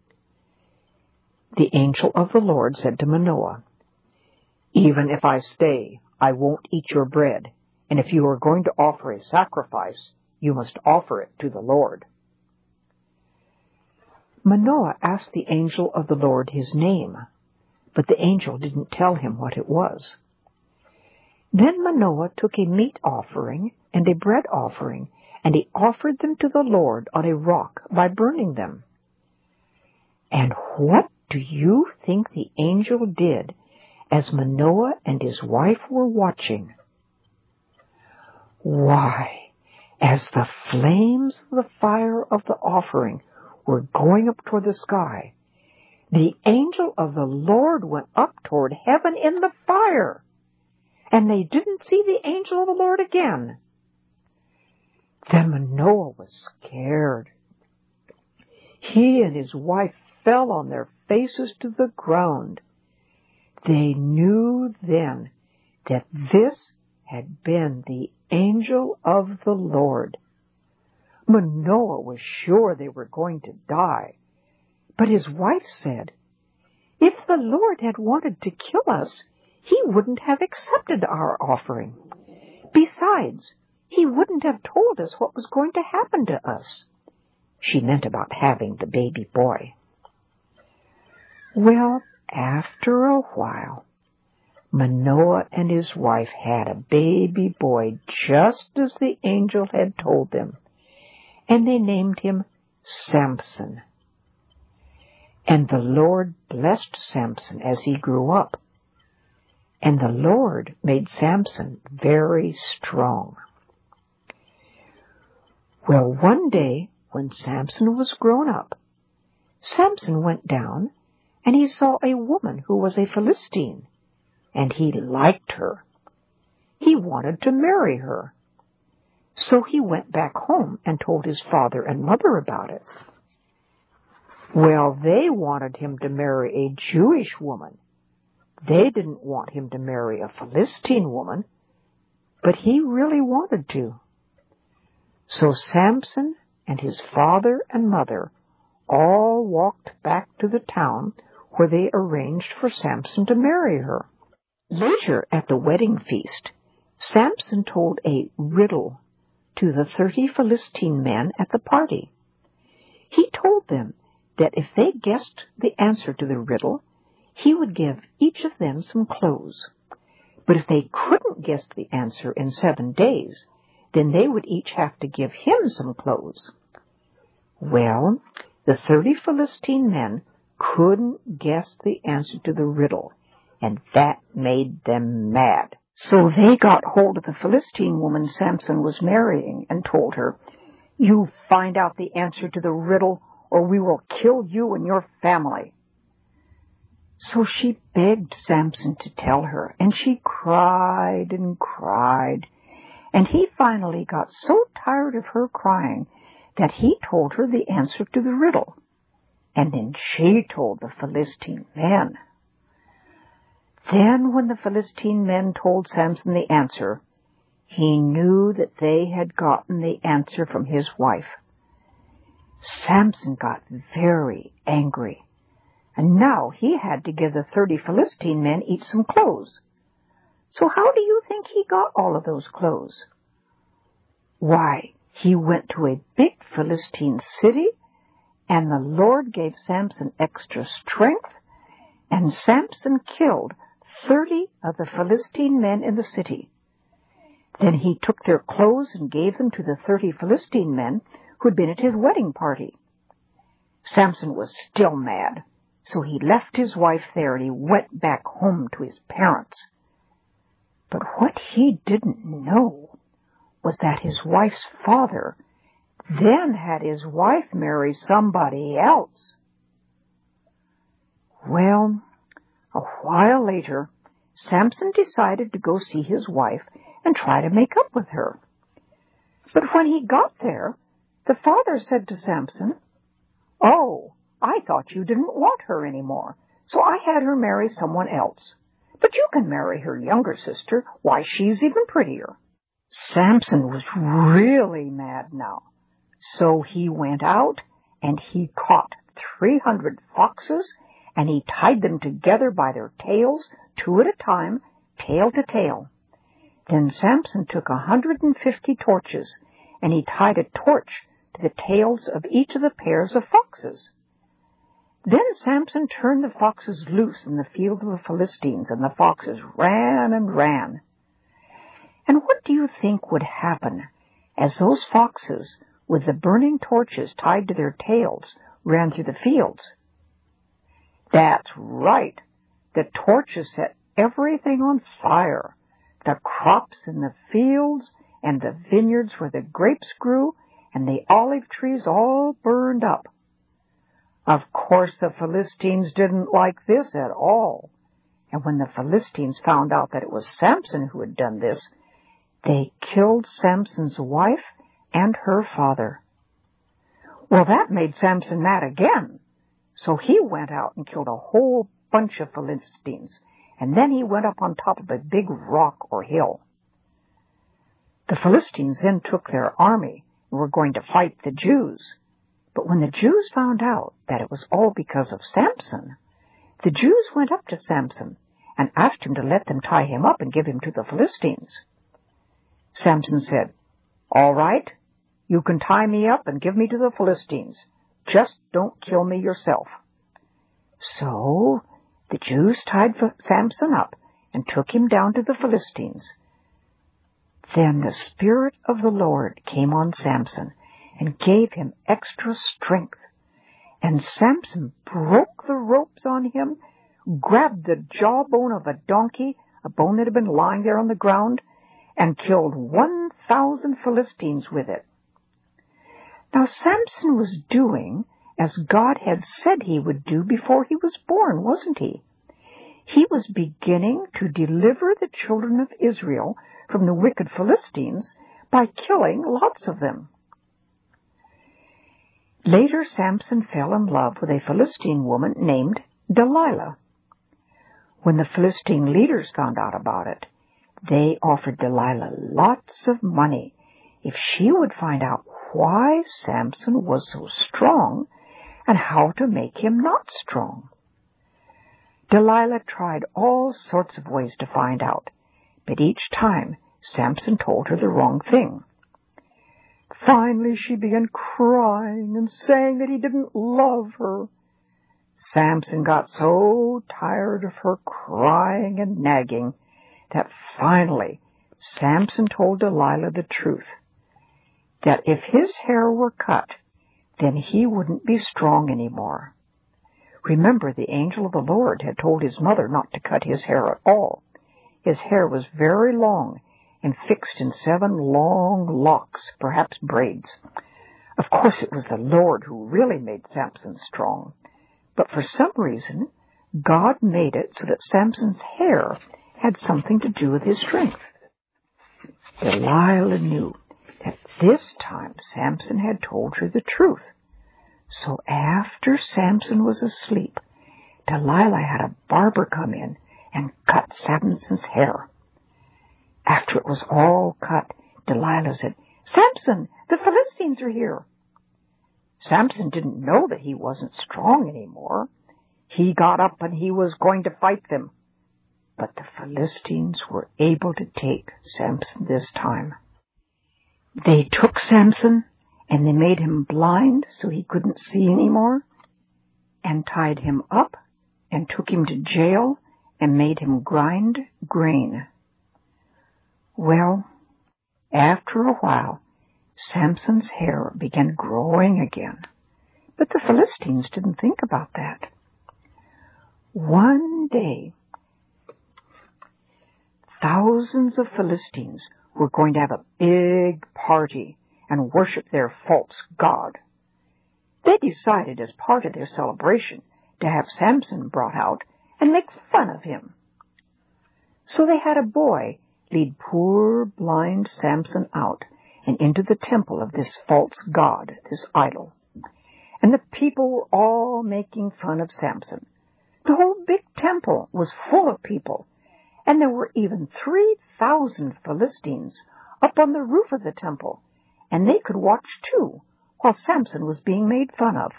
The angel of the Lord said to Manoah, "Even if I stay, I won't eat your bread, and if you are going to offer a sacrifice, you must offer it to the Lord." Manoah asked the angel of the Lord his name, but the angel didn't tell him what it was. Then Manoah took a meat offering and a bread offering, and he offered them to the Lord on a rock by burning them. And what do you think the angel did as Manoah and his wife were watching? Why, as the flames of the fire of the offering were going up toward the sky, the angel of the Lord went up toward heaven in the fire, and they didn't see the angel of the Lord again. Then Manoah was scared. He and his wife fell on their faces to the ground. They knew then that this had been the angel of the Lord. Manoah was sure they were going to die, but his wife said, "If the Lord had wanted to kill us, he wouldn't have accepted our offering. Besides, he wouldn't have told us what was going to happen to us." She meant about having the baby boy. Well, after a while, Manoah and his wife had a baby boy just as the angel had told them, and they named him Samson. And the Lord blessed Samson as he grew up, and the Lord made Samson very strong. Well, one day, when Samson was grown up, Samson went down, and he saw a woman who was a Philistine, and he liked her. He wanted to marry her. So he went back home and told his father and mother about it. Well, they wanted him to marry a Jewish woman. They didn't want him to marry a Philistine woman, but he really wanted to. So Samson and his father and mother all walked back to the town where they arranged for Samson to marry her. Later at the wedding feast, Samson told a riddle to the 30 Philistine men at the party. He told them that if they guessed the answer to the riddle, he would give each of them some clothes. But if they couldn't guess the answer in 7 days, then they would each have to give him some clothes. Well, the 30 Philistine men couldn't guess the answer to the riddle, and that made them mad. So they got hold of the Philistine woman Samson was marrying and told her, "You find out the answer to the riddle, or we will kill you and your family." So she begged Samson to tell her, and she cried and cried, and he finally got so tired of her crying that he told her the answer to the riddle, and then she told the Philistine men. Then when the Philistine men told Samson the answer, he knew that they had gotten the answer from his wife. Samson got very angry, and now he had to give the 30 Philistine men each some clothes. So how do you think he got all of those clothes? Why, he went to a big Philistine city, and the Lord gave Samson extra strength, and Samson killed 30 of the Philistine men in the city. Then he took their clothes and gave them to the 30 Philistine men who had been at his wedding party. Samson was still mad, so he left his wife there and he went back home to his parents. But what he didn't know was that his wife's father then had his wife marry somebody else. Well, a while later, Samson decided to go see his wife and try to make up with her. But when he got there, the father said to Samson, "Oh, I thought you didn't want her anymore, so I had her marry someone else. But you can marry her younger sister. Why, she's even prettier." Samson was really mad now, so he went out and he caught 300 foxes, and he tied them together by their tails, 2 at a time, tail to tail. Then Samson took 150 torches, and he tied a torch to the tails of each of the pairs of foxes. Then Samson turned the foxes loose in the fields of the Philistines, and the foxes ran and ran. And what do you think would happen as those foxes, with the burning torches tied to their tails, ran through the fields? That's right. The torches set everything on fire. The crops in the fields and the vineyards where the grapes grew and the olive trees all burned up. Of course, the Philistines didn't like this at all. And when the Philistines found out that it was Samson who had done this, they killed Samson's wife and her father. Well, that made Samson mad again. So he went out and killed a whole bunch of Philistines, and then he went up on top of a big rock or hill. The Philistines then took their army and were going to fight the Jews. But when the Jews found out that it was all because of Samson, the Jews went up to Samson and asked him to let them tie him up and give him to the Philistines. Samson said, "All right, you can tie me up and give me to the Philistines. Just don't kill me yourself." So the Jews tied Samson up and took him down to the Philistines. Then the Spirit of the Lord came on Samson and gave him extra strength. And Samson broke the ropes on him, grabbed the jawbone of a donkey, a bone that had been lying there on the ground, and killed 1,000 Philistines with it. Now Samson was doing as God had said he would do before he was born, wasn't he? He was beginning to deliver the children of Israel from the wicked Philistines by killing lots of them. Later, Samson fell in love with a Philistine woman named Delilah. When the Philistine leaders found out about it, they offered Delilah lots of money if she would find out why Samson was so strong and how to make him not strong. Delilah tried all sorts of ways to find out, but each time Samson told her the wrong thing. Finally, she began crying and saying that he didn't love her. Samson got so tired of her crying and nagging that finally Samson told Delilah the truth, that if his hair were cut, then he wouldn't be strong anymore. Remember, the angel of the Lord had told his mother not to cut his hair at all. His hair was very long and fixed in 7 long locks, perhaps braids. Of course, it was the Lord who really made Samson strong. But for some reason, God made it so that Samson's hair had something to do with his strength. Delilah knew that this time Samson had told her the truth. So after Samson was asleep, Delilah had a barber come in and cut Samson's hair. After it was all cut, Delilah said, "Samson, the Philistines are here." Samson didn't know that he wasn't strong anymore. He got up and he was going to fight them. But the Philistines were able to take Samson this time. They took Samson and they made him blind so he couldn't see anymore, and tied him up and took him to jail and made him grind grain. Well, after a while, Samson's hair began growing again, but the Philistines didn't think about that. One day, thousands of Philistines were going to have a big party and worship their false god. They decided as part of their celebration to have Samson brought out and make fun of him. So they had a boy lead poor blind Samson out and into the temple of this false god, this idol. And the people were all making fun of Samson. The whole big temple was full of people, and there were even 3,000 Philistines up on the roof of the temple, and they could watch too while Samson was being made fun of.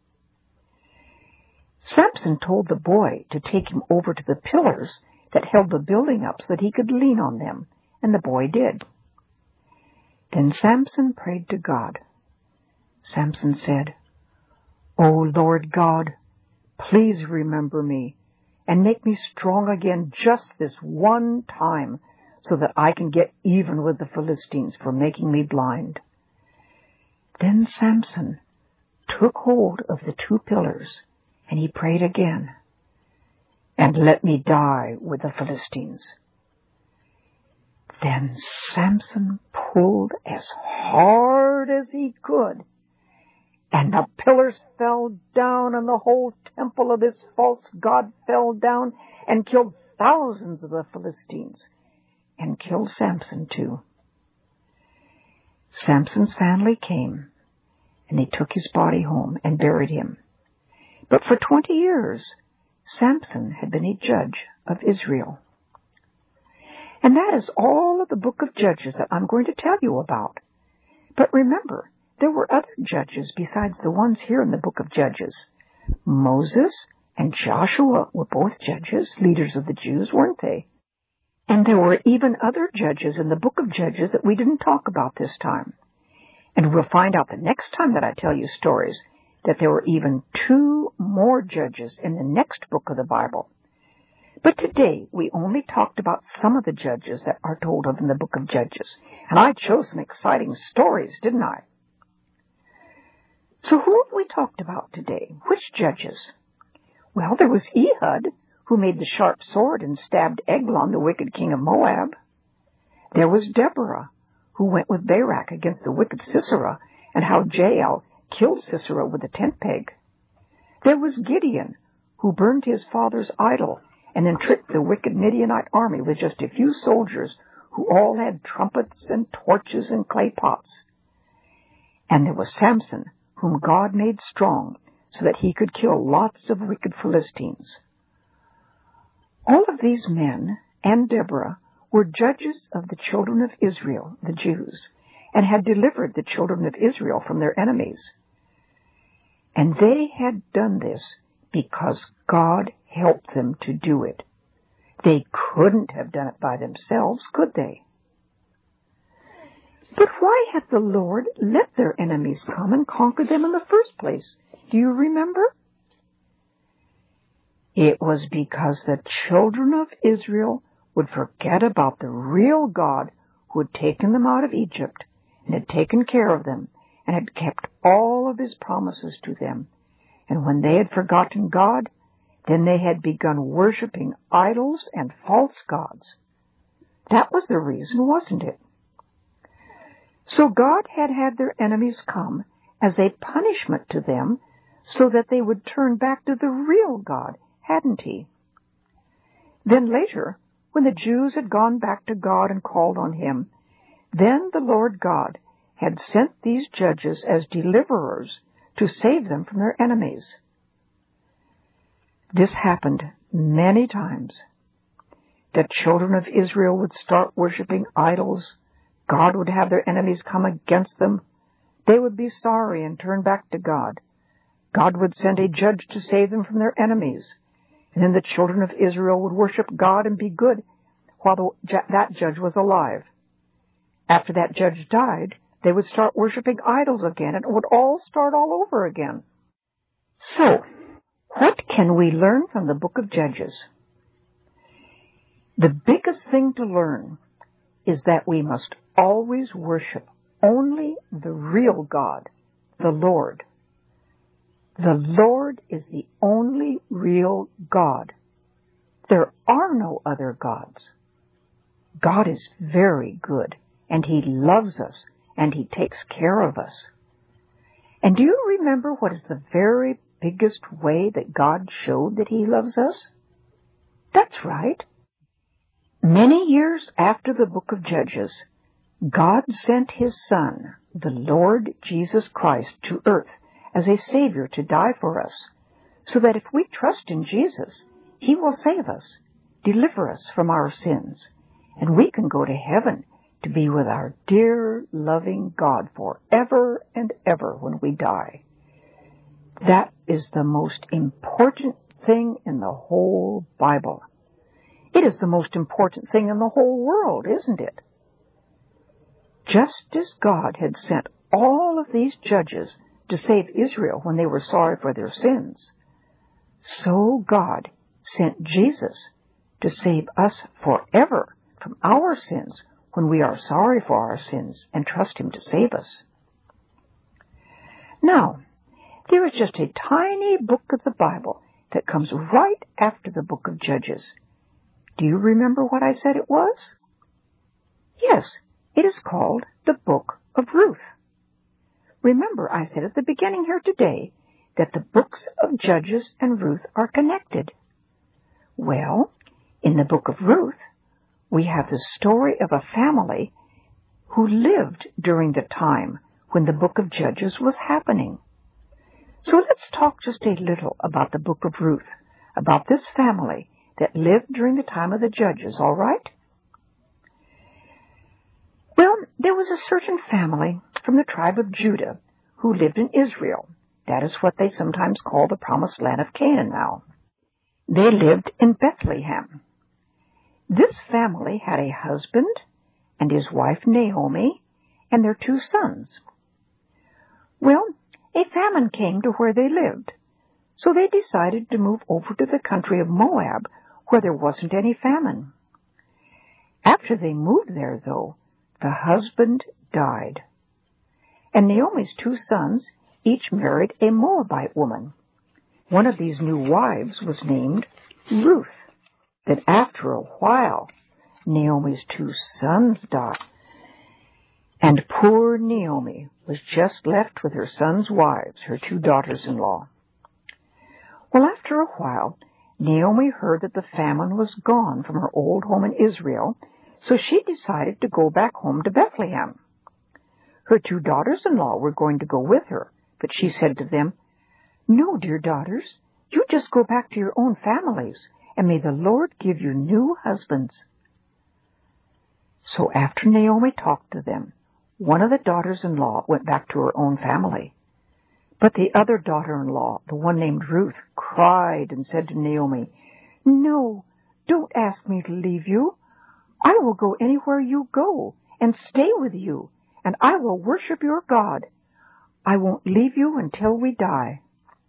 Samson told the boy to take him over to the pillars that held the building up so that he could lean on them, and the boy did. Then Samson prayed to God. Samson said, "O Lord God, please remember me and make me strong again just this one time so that I can get even with the Philistines for making me blind." Then Samson took hold of the 2 pillars and he prayed again, "And let me die with the Philistines." Then Samson pulled as hard as he could, and the pillars fell down, and the whole temple of this false god fell down and killed thousands of the Philistines, and killed Samson too. Samson's family came, and they took his body home and buried him. But for 20 years, Samson had been a judge of Israel. And that is all of the book of Judges that I'm going to tell you about. But remember, there were other judges besides the ones here in the book of Judges. Moses and Joshua were both judges, leaders of the Jews, weren't they? And there were even other judges in the book of Judges that we didn't talk about this time. And we'll find out the next time that I tell you stories that there were even 2 more judges in the next book of the Bible. But today, we only talked about some of the judges that are told of in the book of Judges. And I chose some exciting stories, didn't I? So who have we talked about today? Which judges? Well, there was Ehud, who made the sharp sword and stabbed Eglon, the wicked king of Moab. There was Deborah, who went with Barak against the wicked Sisera, and how Jael killed Sisera with a tent peg. There was Gideon, who burned his father's idol and then tricked the wicked Midianite army with just a few soldiers who all had trumpets and torches and clay pots. And there was Samson, whom God made strong so that he could kill lots of wicked Philistines. All of these men and Deborah were judges of the children of Israel, the Jews, and had delivered the children of Israel from their enemies. And they had done this because God helped them to do it. They couldn't have done it by themselves, could they? But why had the Lord let their enemies come and conquer them in the first place? Do you remember? It was because the children of Israel would forget about the real God who had taken them out of Egypt and had taken care of them and had kept all of his promises to them. And when they had forgotten God, then they had begun worshiping idols and false gods. That was the reason, wasn't it? So God had had their enemies come as a punishment to them so that they would turn back to the real God, hadn't he? Then later, when the Jews had gone back to God and called on him, then the Lord God had sent these judges as deliverers to save them from their enemies. This happened many times. The children of Israel would start worshiping idols. God would have their enemies come against them. They would be sorry and turn back to God. God would send a judge to save them from their enemies. And then the children of Israel would worship God and be good while that judge was alive. After that judge died, they would start worshiping idols again, and it would all start all over again. So, what can we learn from the book of Judges? The biggest thing to learn is that we must always worship only the real God, the Lord. The Lord is the only real God. There are no other gods. God is very good, and He loves us, and He takes care of us. And do you remember what is the very biggest way that God showed that He loves us? That's right. Many years after the book of Judges, God sent His Son, the Lord Jesus Christ, to earth as a Savior to die for us, so that if we trust in Jesus, He will save us, deliver us from our sins, and we can go to heaven to be with our dear, loving God forever and ever when we die. That is the most important thing in the whole Bible. It is the most important thing in the whole world, isn't it? Just as God had sent all of these judges to save Israel when they were sorry for their sins, so God sent Jesus to save us forever from our sins when we are sorry for our sins and trust Him to save us. Now, there is just a tiny book of the Bible that comes right after the book of Judges. Do you remember what I said it was? Yes, it is called the Book of Ruth. Remember, I said at the beginning here today that the books of Judges and Ruth are connected. Well, in the book of Ruth, we have the story of a family who lived during the time when the book of Judges was happening. So let's talk just a little about the book of Ruth, about this family that lived during the time of the Judges, all right? Well, there was a certain family from the tribe of Judah who lived in Israel. That is what they sometimes call the promised land of Canaan now. They lived in Bethlehem. This family had a husband and his wife Naomi and their 2 sons. Well, a famine came to where they lived, so they decided to move over to the country of Moab, where there wasn't any famine. After they moved there, though, the husband died, and Naomi's 2 sons each married a Moabite woman. One of these new wives was named Ruth. Then after a while, Naomi's 2 sons died, and poor Naomi was just left with her sons' wives, her 2 daughters-in-law. Well, after a while, Naomi heard that the famine was gone from her old home in Israel, so she decided to go back home to Bethlehem. Her 2 daughters-in-law were going to go with her, but she said to them, "No, dear daughters, you just go back to your own families, and may the Lord give you new husbands." So after Naomi talked to them, one of the daughters-in-law went back to her own family. But the other daughter-in-law, the one named Ruth, cried and said to Naomi, "No, don't ask me to leave you. I will go anywhere you go and stay with you, and I will worship your God. I won't leave you until we die."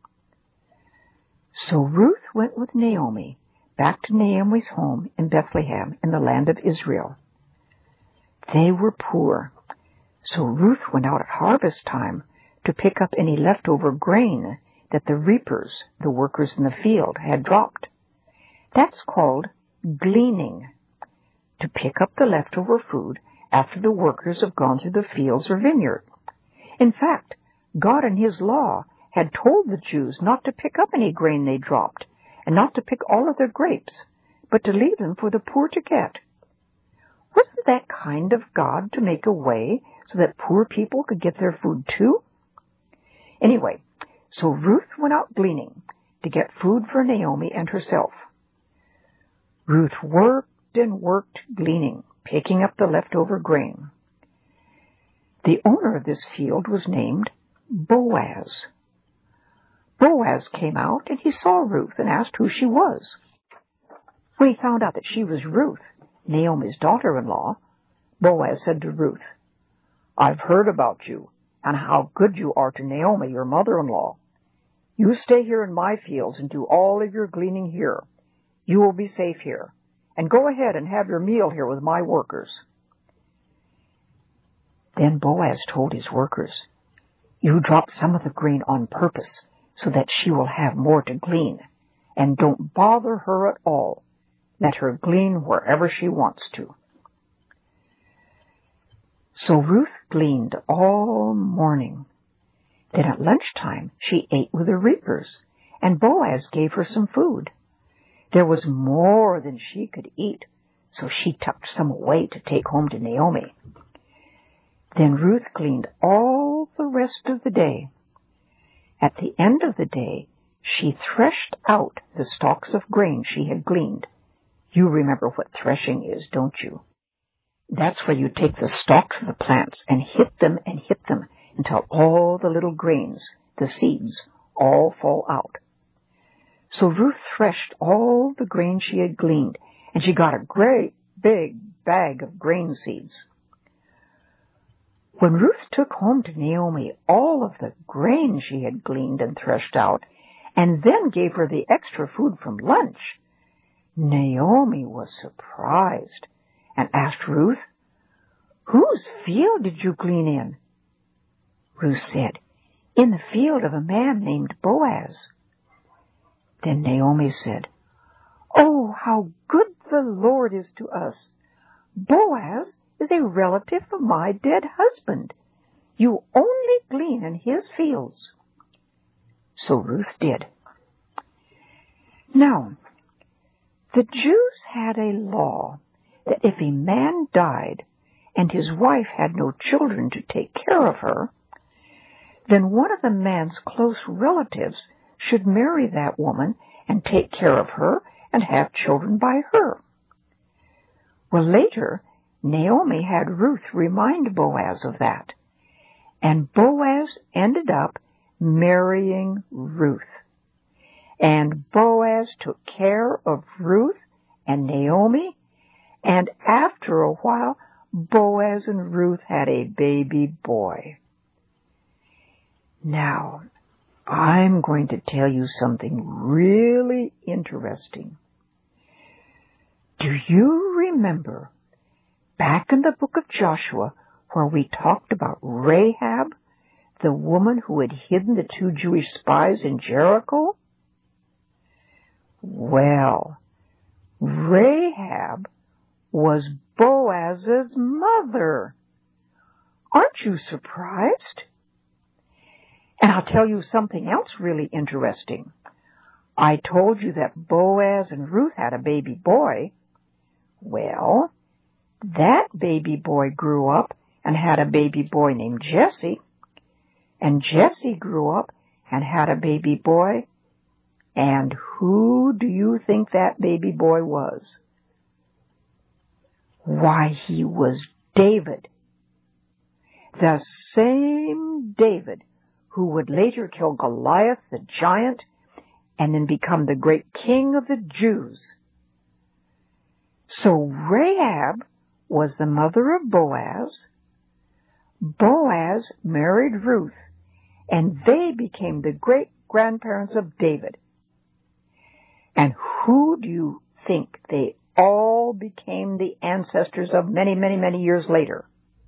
So Ruth went with Naomi back to Naomi's home in Bethlehem in the land of Israel. They were poor, so Ruth went out at harvest time to pick up any leftover grain that the reapers, the workers in the field, had dropped. That's called gleaning, to pick up the leftover food after the workers have gone through the fields or vineyard. In fact, God in His law had told the Jews not to pick up any grain they dropped, and not to pick all of their grapes, but to leave them for the poor to get. Wasn't that kind of God to make a way so that poor people could get their food too? Anyway, so Ruth went out gleaning to get food for Naomi and herself. Ruth worked and worked gleaning, picking up the leftover grain. The owner of this field was named Boaz. Boaz came out and he saw Ruth and asked who she was. When he found out that she was Ruth, Naomi's daughter-in-law, Boaz said to Ruth, "I've heard about you and how good you are to Naomi, your mother-in-law. You stay here in my fields and do all of your gleaning here. You will be safe here. And go ahead and have your meal here with my workers." Then Boaz told his workers, "You drop some of the grain on purpose so that she will have more to glean, and don't bother her at all. Let her glean wherever she wants to." So Ruth gleaned all morning. Then at lunchtime she ate with the reapers, and Boaz gave her some food. There was more than she could eat, so she tucked some away to take home to Naomi. Then Ruth gleaned all the rest of the day. At the end of the day, she threshed out the stalks of grain she had gleaned. You remember what threshing is, don't you? That's where you take the stalks of the plants and hit them until all the little grains, the seeds, all fall out. So Ruth threshed all the grain she had gleaned, and she got a great big bag of grain seeds. When Ruth took home to Naomi all of the grain she had gleaned and threshed out, and then gave her the extra food from lunch, Naomi was surprised and asked Ruth, "Whose field did you glean in?" Ruth said, "In the field of a man named Boaz." Then Naomi said, "Oh, how good the Lord is to us! Boaz is a relative of my dead husband. You only glean in his fields." So Ruth did. Now, the Jews had a law that if a man died and his wife had no children to take care of her, then one of the man's close relatives should marry that woman and take care of her and have children by her. Well, later, Naomi had Ruth remind Boaz of that, and Boaz ended up marrying Ruth. And Boaz took care of Ruth and Naomi, and after a while, Boaz and Ruth had a baby boy. Now, I'm going to tell you something really interesting. Do you remember back in the book of Joshua where we talked about Rahab, the woman who had hidden the 2 Jewish spies in Jericho? Well, Rahab was Boaz's mother. Aren't you surprised? And I'll tell you something else really interesting. I told you that Boaz and Ruth had a baby boy. Well, that baby boy grew up and had a baby boy named Jesse. And Jesse grew up and had a baby boy. And who do you think that baby boy was? Why, he was David. The same David who would later kill Goliath the giant and then become the great king of the Jews. So Rahab was the mother of Boaz. Boaz married Ruth, and they became the great-grandparents of David. And who do you think they all became the ancestors of many, many, many years later?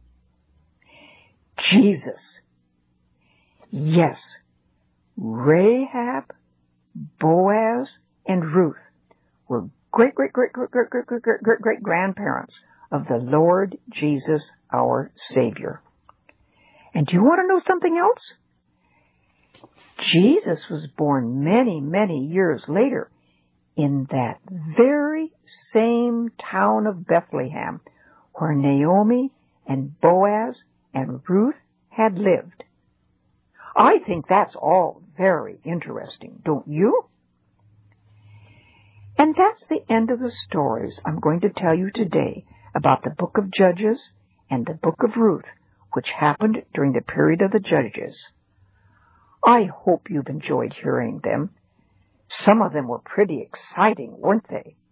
Jesus. Yes, Rahab, Boaz, and Ruth were great-great-great-great-great-great-great-great-grandparents of the Lord Jesus, our Savior. And do you want to know something else? Jesus was born many, many years later in that very same town of Bethlehem where Naomi and Boaz and Ruth had lived. I think that's all very interesting, don't you? And that's the end of the stories I'm going to tell you today about the book of Judges and the book of Ruth, which happened during the period of the Judges. I hope you've enjoyed hearing them. Some of them were pretty exciting, weren't they?